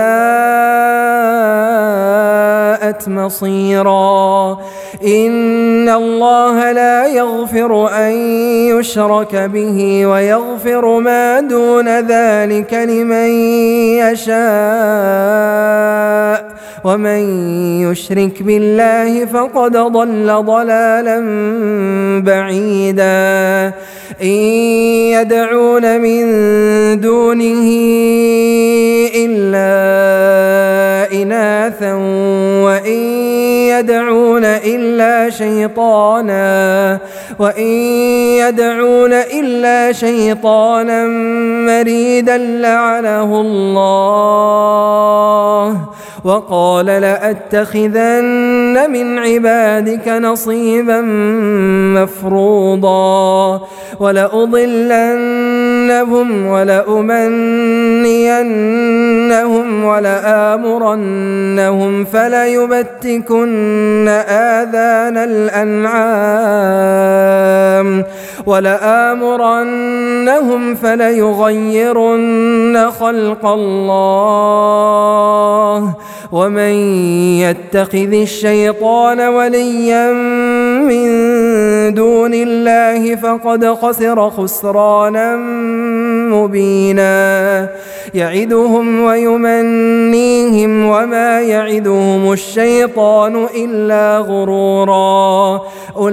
وساءت مصيرا. إن الله لا يغفر أن يشرك به ويغفر ما دون ذلك لمن يشاء ومن يشرك بالله فقد ضل ضلالا بعيدا. إن يدعون من دونه إلا إناثا وإن يدعون إلا شيطانا وإن يدعون إلا شيطانا مريدا لعنه الله وقال لأتخذن من عبادك نصيبا مفروضا ولأضلنهم ولأمنينهم ولآمرنهم فليبتكن آذان الأنعام ولآمرنهم فليغيرن خلق الله ومن يتخذ الشيطان وليا من دون الله فقد خسر خسرانا مبينا. يعدهم ويمنيهم وما يعدهم الشيطان إلا غرورا.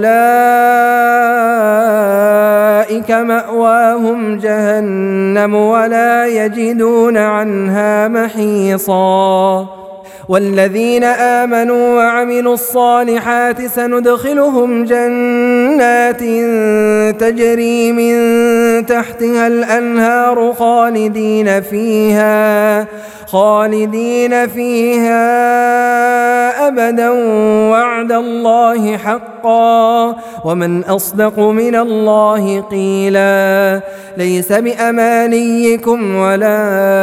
أولئك مأواهم جهنم ولا يجدون عنها محيصا. والذين آمنوا وعملوا الصالحات سندخلهم جنات تجري من تحتها الأنهار خالدين فيها خالدين فيها أبدا وعد الله حقا ومن أصدق من الله قيلا. ليس بأمانيكم ولا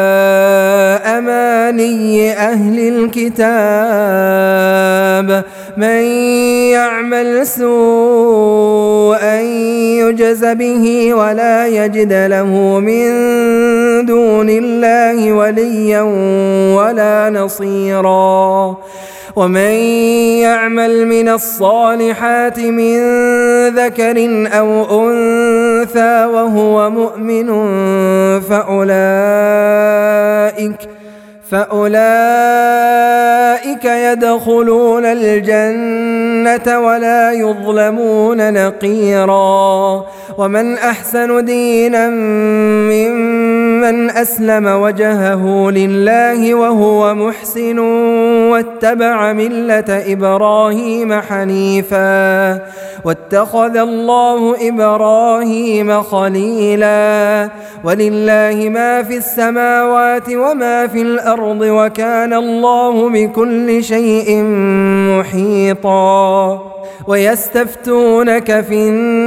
أماني أهل الكتاب من يعمل سوءا يجز به ولا يجد له من دون الله وليا ولا نصيرا. ومن يعمل من الصالحات من ذكر أو أنثى وهو مؤمن فأولئك فأولئك يدخلون الجنة ولا يظلمون نقيرا. ومن أحسن دينا ممن أسلم وجهه لله وهو محسن واتبع ملة إبراهيم حنيفا واتخذ الله إبراهيم خليلا. ولله ما في السماوات وما في الأرض وكان الله بكل شيء محيطا. ويستفتونك في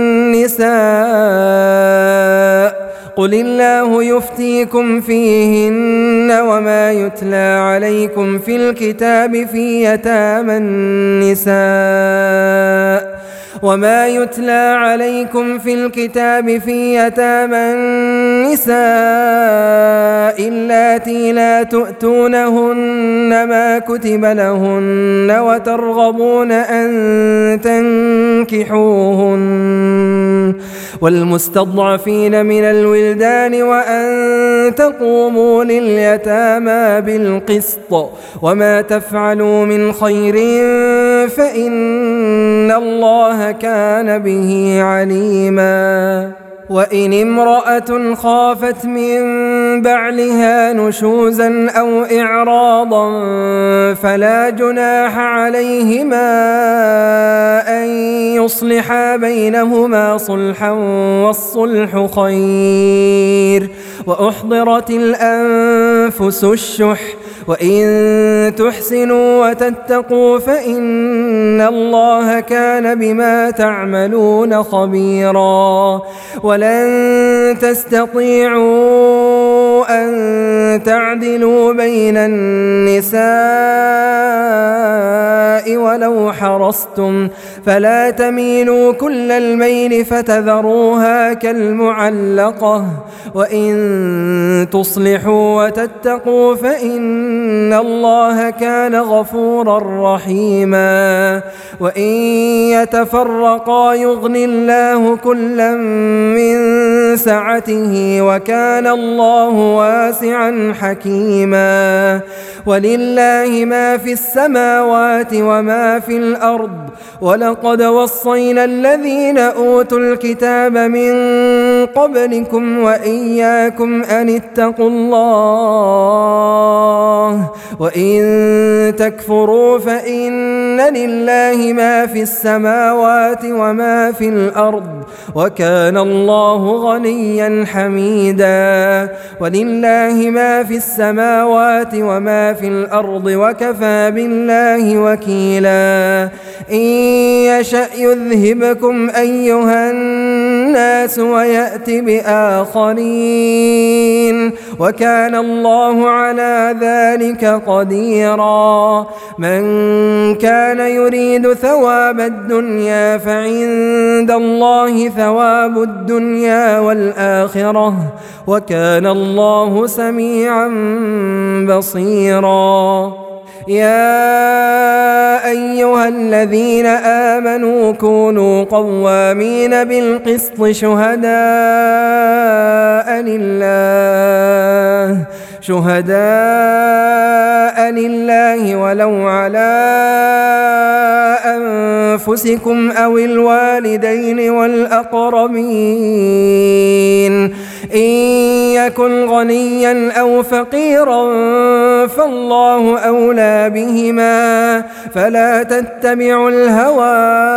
النساء قل الله يفتيكم فيهن وما يتلى عليكم في الكتاب في يتامى النساء وما يتلى عليكم في الكتاب في يتامى النساء اللاتي لا تؤتونهن ما كتب لهن وترغبون أن تنكحوهن والمستضعفين من الولدان وأن تقوموا لليتامى بالقسط وما تفعلوا من خير فإن الله كان به عليما. وإن امرأة خافت من بعلها نشوزا أو إعراضا فلا جناح عليهما أن يصلحا بينهما صلحا والصلح خير وأحضرت الأنفس الشح وإن تحسنوا وتتقوا فإن الله كان بما تعملون خبيرا. ولن تستطيعوا أن تعدلوا بين النساء ولو حرصتم فلا تميلوا كل الميل فتذروها كالمعلقة وإن تصلحوا وتتقوا فإن الله كان غفورا رحيما. وإن يتفرقا يغن الله كلا من سعته وكان الله واسعا حكيما. ولله ما في السماوات وما في الأرض ولقد وصينا الذين أوتوا الكتاب من قبلكم وإياكم أن اتقوا الله وإن تكفروا فإن لله ما في السماوات وما في الأرض وكان الله غنيا حميدا. ولله ما في السماوات وما في الأرض وكفى بالله وكيلا. إن يشأ يذهبكم أيها الناس ويأت بآخرين وكان الله على ذلك قديرا. من كان يريد ثواب الدنيا فعند الله ثواب الدنيا والآخرة وكان الله سميعا بصيرا. يا أيها الذين آمنوا كونوا قوامين بالقسط شهداء لله شهداء لله ولو على أنفسكم أو الوالدين والأقربين إن يكن غنيا أو فقيرا فالله أولى بهما فلا تتبعوا الهوى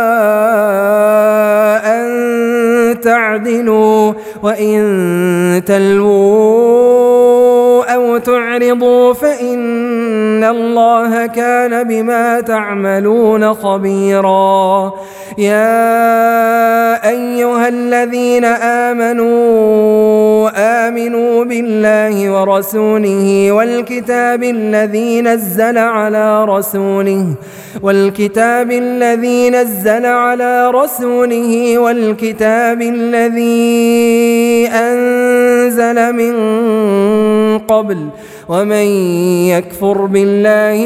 أن تعدلوا وإن تلووا أو تعرضوا فإن الله كان بما تعملون خبيرا. يا أيها الذين آمنوا آمنوا بالله ورسوله والكتاب الذي نزل على رسوله والكتاب الذي نزل على رسوله والكتاب الذي أنزل من قبل ومن يكفر بالله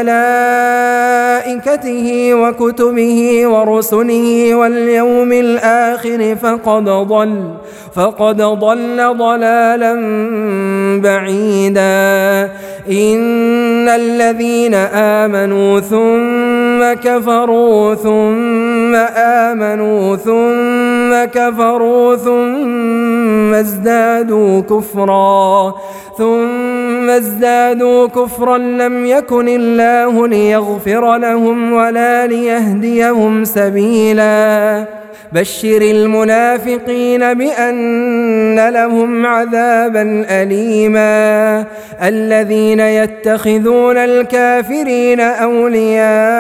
وملائكته وكتبه ورسله واليوم الآخر فقد ضل فقد ضل ضلالا بعيدا. إن الذين آمنوا ثم كفروا ثم آمنوا ثم كفروا ثم ازدادوا كفرا ثم ازدادوا كفرا لم يكن الله ليغفر لهم ولا ليهديهم سبيلا. بشر المنافقين بأن لهم عذابا أليما. الذين يتخذون الكافرين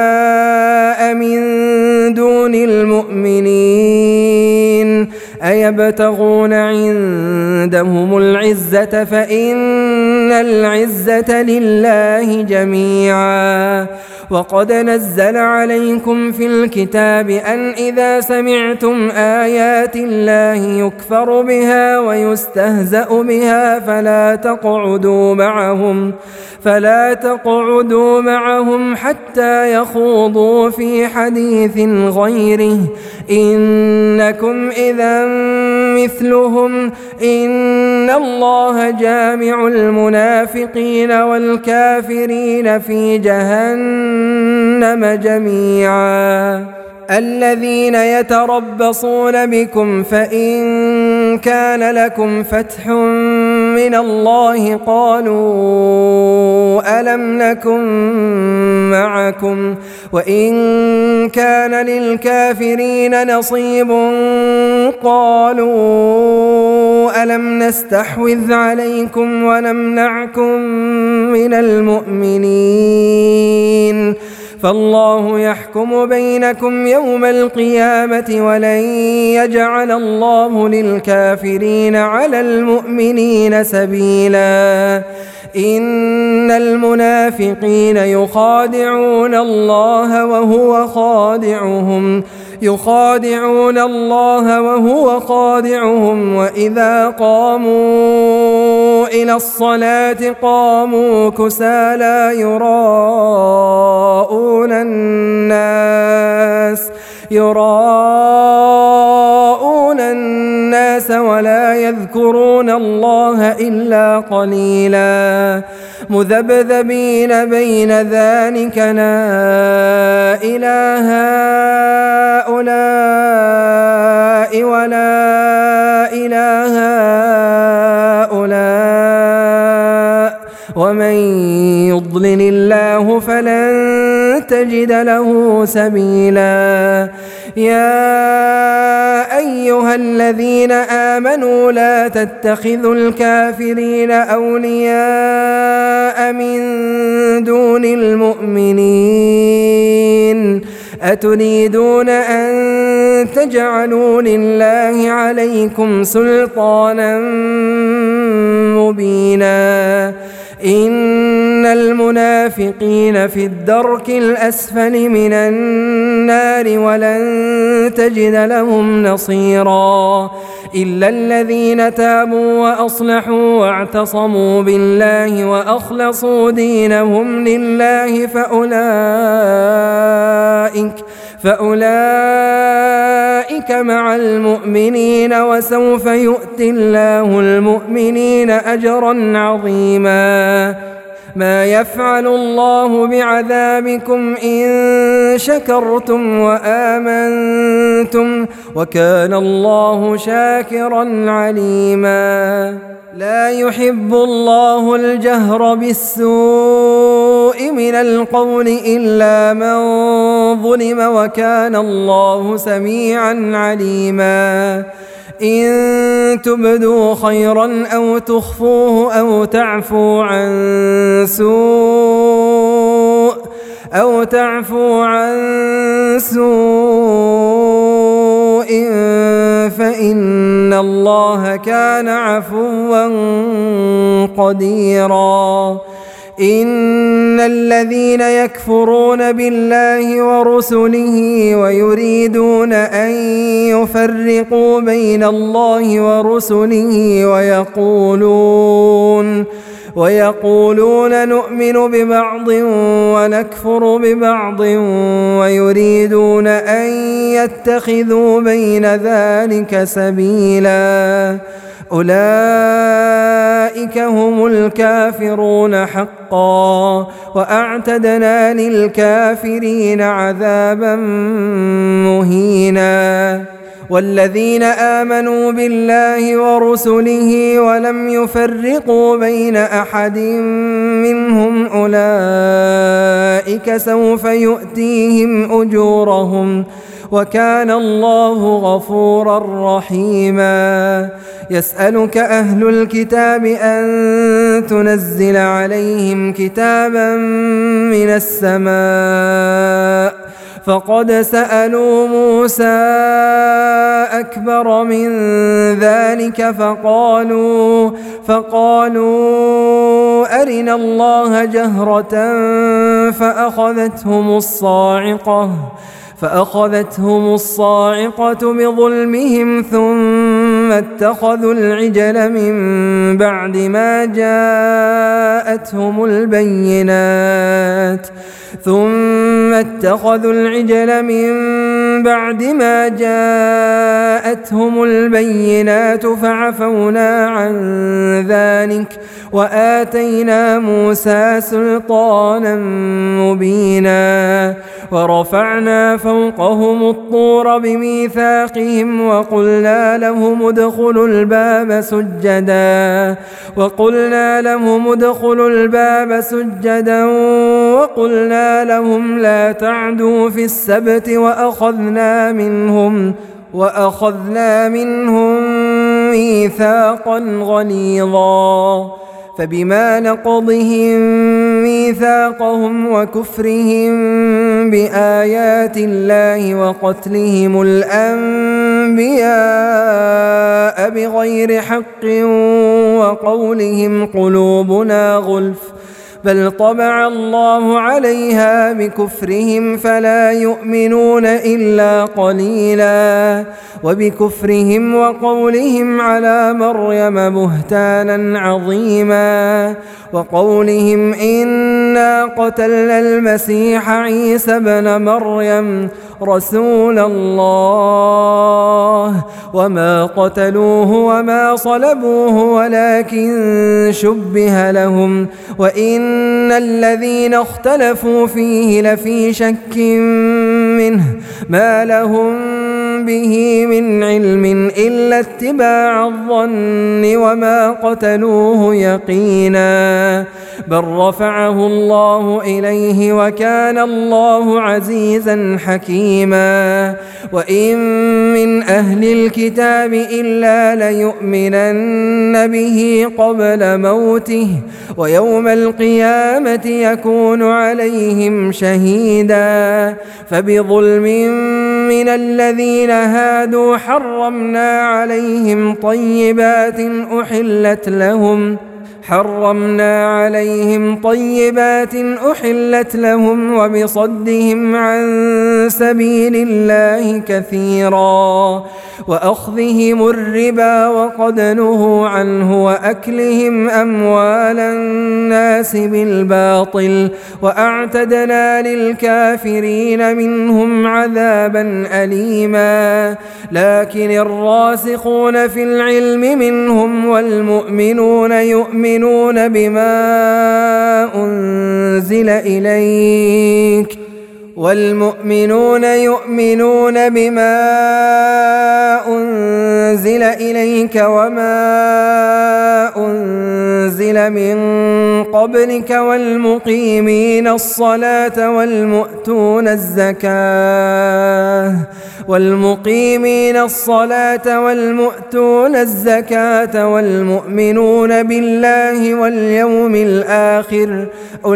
أولياء من دون المؤمنين أيب أيبتغون عندهم العزة فإن العزة لله جميعا. وقد نزل عليكم في الكتاب أن إذا سمعتم آيات الله يكفر بها ويستهزأ بها فلا تقعدوا معهم فلا تقعدوا معهم حتى يخوضوا في حديث غيره إنكم إذا مثلهم إن الله جامع المنافقين والكافرين في جهنم جميعا. الذين يتربصون بكم فإن كان لكم فتح من الله قالوا ألم نكن معكم وإن كان للكافرين نصيب قالوا ألم نستحوذ عليكم ونمنعكم من المؤمنين فالله يحكم بينكم يوم القيامة ولن يجعل الله للكافرين على المؤمنين سبيلا. إن المنافقين يخادعون الله وهو خادعهم يخادعون الله وهو خادعهم وإذا قاموا إلى الصلاة قاموا كسالى يراءون الناس يراءون الناس ولا يذكرون الله إلا قليلا مذبذبين بين ذلك لا إله هؤلاء ولا إله هؤلاء ومن يضلل الله فلن تجد له سبيلا. يا أيها الذين آمنوا لا تتخذوا الكافرين أولياء من دون المؤمنين أتريدون أن تجعلوا لله عليكم سلطانا مبينا. إن المنافقين في الدرك الأسفل من النار ولن تجد لهم نصيرا إلا الذين تابوا وأصلحوا واعتصموا بالله وأخلصوا دينهم لله فأولئك فأولئك مع المؤمنين وسوف يؤتي الله المؤمنين أجرا عظيما. ما يفعل الله بعذابكم إن شكرتم وآمنتم وكان الله شاكرا عليما. لا يحب الله الجهر بالسوء من القول إلا من ظلم وكان الله سميعا عليما. إن تبدوا خيرا أو تخفوه أو تعفو عن سوء أو تعفو عن سوء فإن الله كان عفوا قديرا. إن الذين يكفرون بالله ورسله ويريدون أن يفرقوا بين الله ورسله ويقولون ويقولون نؤمن ببعض ونكفر ببعض ويريدون أن يتخذوا بين ذلك سبيلا أولئك هم الكافرون حقا وأعتدنا للكافرين عذابا مهينا. والذين آمنوا بالله ورسله ولم يفرقوا بين أحد منهم أولئك سوف يؤتيهم أجورهم وكان الله غفورا رحيما. يسألك أهل الكتاب أن تنزل عليهم كتابا من السماء فقد سألوا موسى أكبر من ذلك فقالوا, فقالوا أرنا الله جهرة فأخذتهم الصاعقة فأخذتهم الصاعقة بظلمهم ثم اتخذوا العجل من بعد ما جاءتهم البينات ثم اتخذوا العجل من بعد ما جاءتهم البينات فعفونا عن ذلك وآتينا موسى سلطانا مبينا ورفعنا فوقهم الطور بميثاقهم وقلنا لهم ادخلوا الباب سجدا وقلنا لهم ادخلوا الباب سجدا وقلنا لهم لا تعدوا في السبت وأخذنا منهم وأخذنا منهم ميثاقا غليظا فبما نقضهم ميثاقهم وكفرهم بآيات الله وقتلهم الأنبياء بغير حق وقولهم قلوبنا غلف بل طبع الله عليها بكفرهم فلا يؤمنون إلا قليلا وبكفرهم وقولهم على مريم بهتانا عظيما وقولهم إنا قتلنا المسيح عيسى ابن مريم رسول الله وما قتلوه وما صلبوه ولكن شبه لهم وإن الذين اختلفوا فيه لفي شك منه ما لهم به من علم إلا اتباع الظن وما قتلوه يقينا بل رفعه الله إليه وكان الله عزيزا حكيما وإن من أهل الكتاب إلا ليؤمنن به قبل موته ويوم القيامة يكون عليهم شهيدا فبظلم من الذين هادوا حرمنا عليهم طيبات أحلت لهم حرمنا عليهم طيبات أحلت لهم وبصدهم عن سبيل الله كثيرا وأخذهم الربا وقد نهوا عنه وأكلهم أموال الناس بالباطل وأعتدنا للكافرين منهم عذابا أليما لكن الراسخون في العلم منهم والمؤمنون يؤمنون يؤمنون بما أنزل إليك والمؤمنون يؤمنون بما أنزل إليك وما أنزل من قبلك والمقيمين الصلاة والمؤتون الزكاة والمقيمين الصلاة والمؤتون الزكاة والمؤمنون بالله واليوم الآخر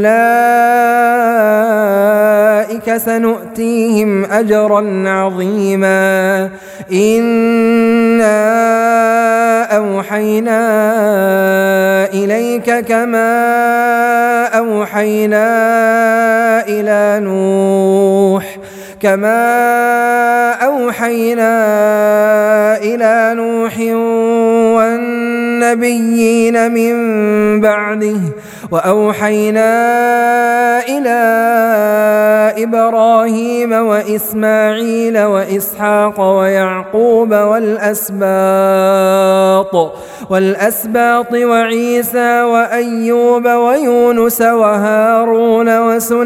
أولئك سنؤتيهم أجرا عظيما إنا أوحينا إليك كما أوحينا إلى نوح كما أوحينا إلى نوح والنبيين من بعده وأوحينا إلى إبراهيم وإسماعيل وإسحاق ويعقوب والأسباط والأسباط وعيسى وأيوب ويونس وهارون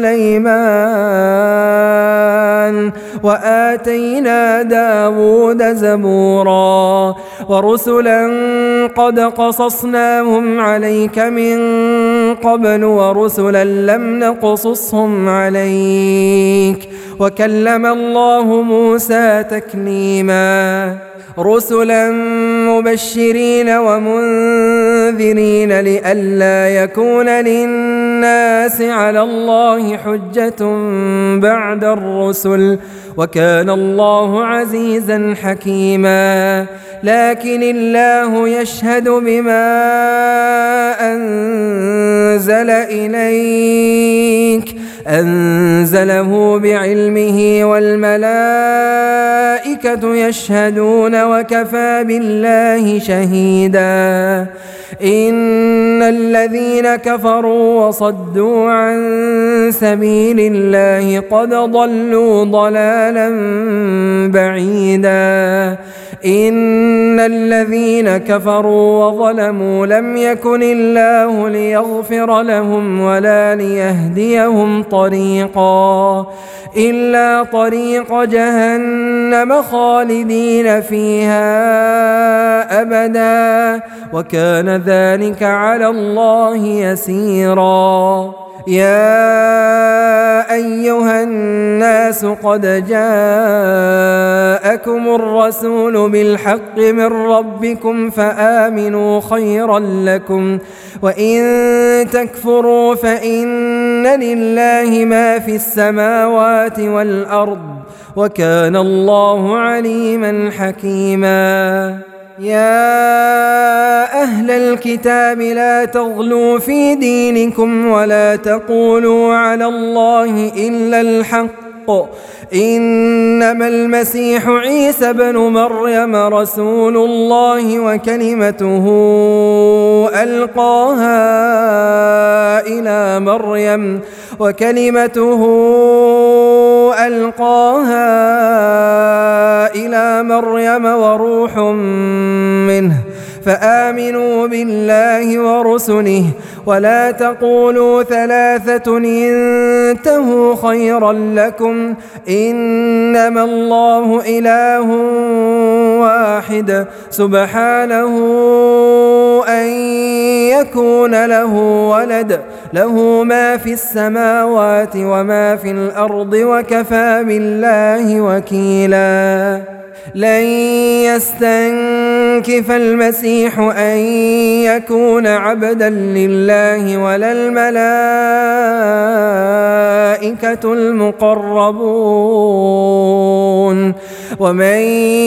وسليمان وآتينا داود زبورا ورسلا قد قصصناهم عليك من قبل ورسلا لم نقصصهم عليك وكلم الله موسى تكليما رسلا مبشرين ومنذرين لئلا يكون للناس على الله حجة بعد الرسل وكان الله عزيزا حكيما لكن الله يشهد بما أنزل إليك أنزله بعلمه والملائكة يشهدون وكفى بالله شهيدا إن الذين كفروا وصدوا عن سبيل الله قد ضلوا ضلالا بعيدا إن الذين كفروا وظلموا لم يكن الله ليغفر لهم ولا ليهديهم طريقا إلا طريق جهنم خالدين فيها أبدا وكان ذلك على الله يسيرا يا أيها الناس قد جاءكم الرسول بالحق من ربكم فآمنوا خيرا لكم وإن تكفروا فإن لله ما في السماوات والأرض وكان الله عليما حكيما يا أهل الكتاب لا تغلوا في دينكم ولا تقولوا على الله إلا الحق إنما المسيح عيسى بن مريم رسول الله وكلمته ألقاها إلى مريم وكلمته ألقاها إلى مريم وروح منه فآمنوا بالله ورسله ولا تقولوا ثلاثة انتهوا خيرا لكم إنما الله إله واحد سبحانه أن يكون له ولد له ما في السماوات وما في الأرض وكفى بالله وكيلا لن يستنكف المسيح أن يكون عبدا لله ولا الملائكة المقربون ومن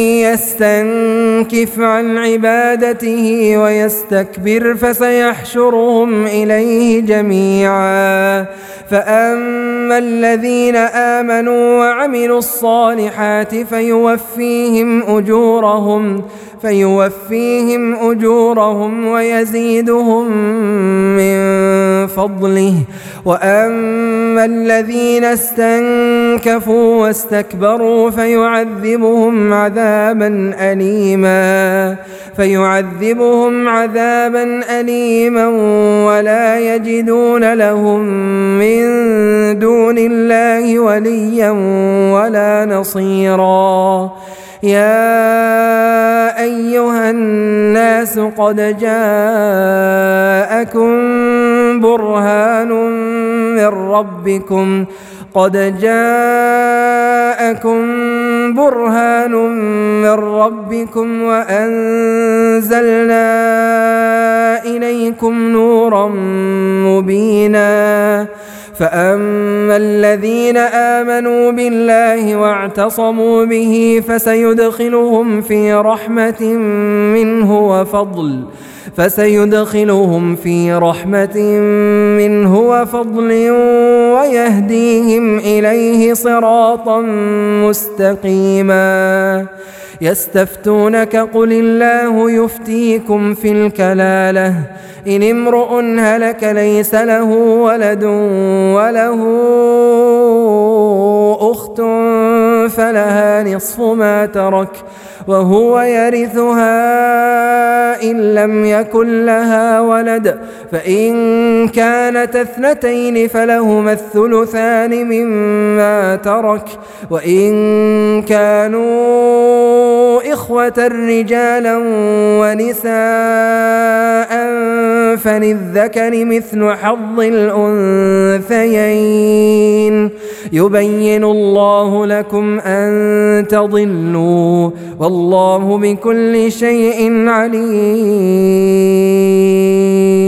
يستنكف عن عبادته ويستكبر فسيحشرهم إليه جميعا فأما الذين آمنوا وعملوا الصالحات فيوفيهم أجورهم فيوفيهم أجورهم ويزيدهم من فضله وأما الذين استنكفوا واستكبروا فيعذبهم عذابا أليما فيعذبهم عذابا أليما ولا يجدون لهم من دون الله وليا ولا نصيرا يا أيها الناس قد جاءكم برهان من ربكم قد جاءكم برهان من ربكم وأنزلنا إليكم نورا مبينا فأما الذين آمنوا بالله واعتصموا به فسيدخلهم في رحمة منه وفضل فسيدخلهم في رحمة منه وفضل ويهديهم إليه صراطا مستقيما يستفتونك قل الله يفتيكم في الكلالة إن امرؤ هلك ليس له ولد وله أخت فلها نصف ما ترك وهو يرثها إن لم يكن لها ولد فإن كانت اثنتين فلهما الثلثان مما ترك وإن كانوا إخوة رجالا ونساء فللذكر مثل حظ الأنثيين يبين الله لكم أن تضلوا والله بكل شيء عليم.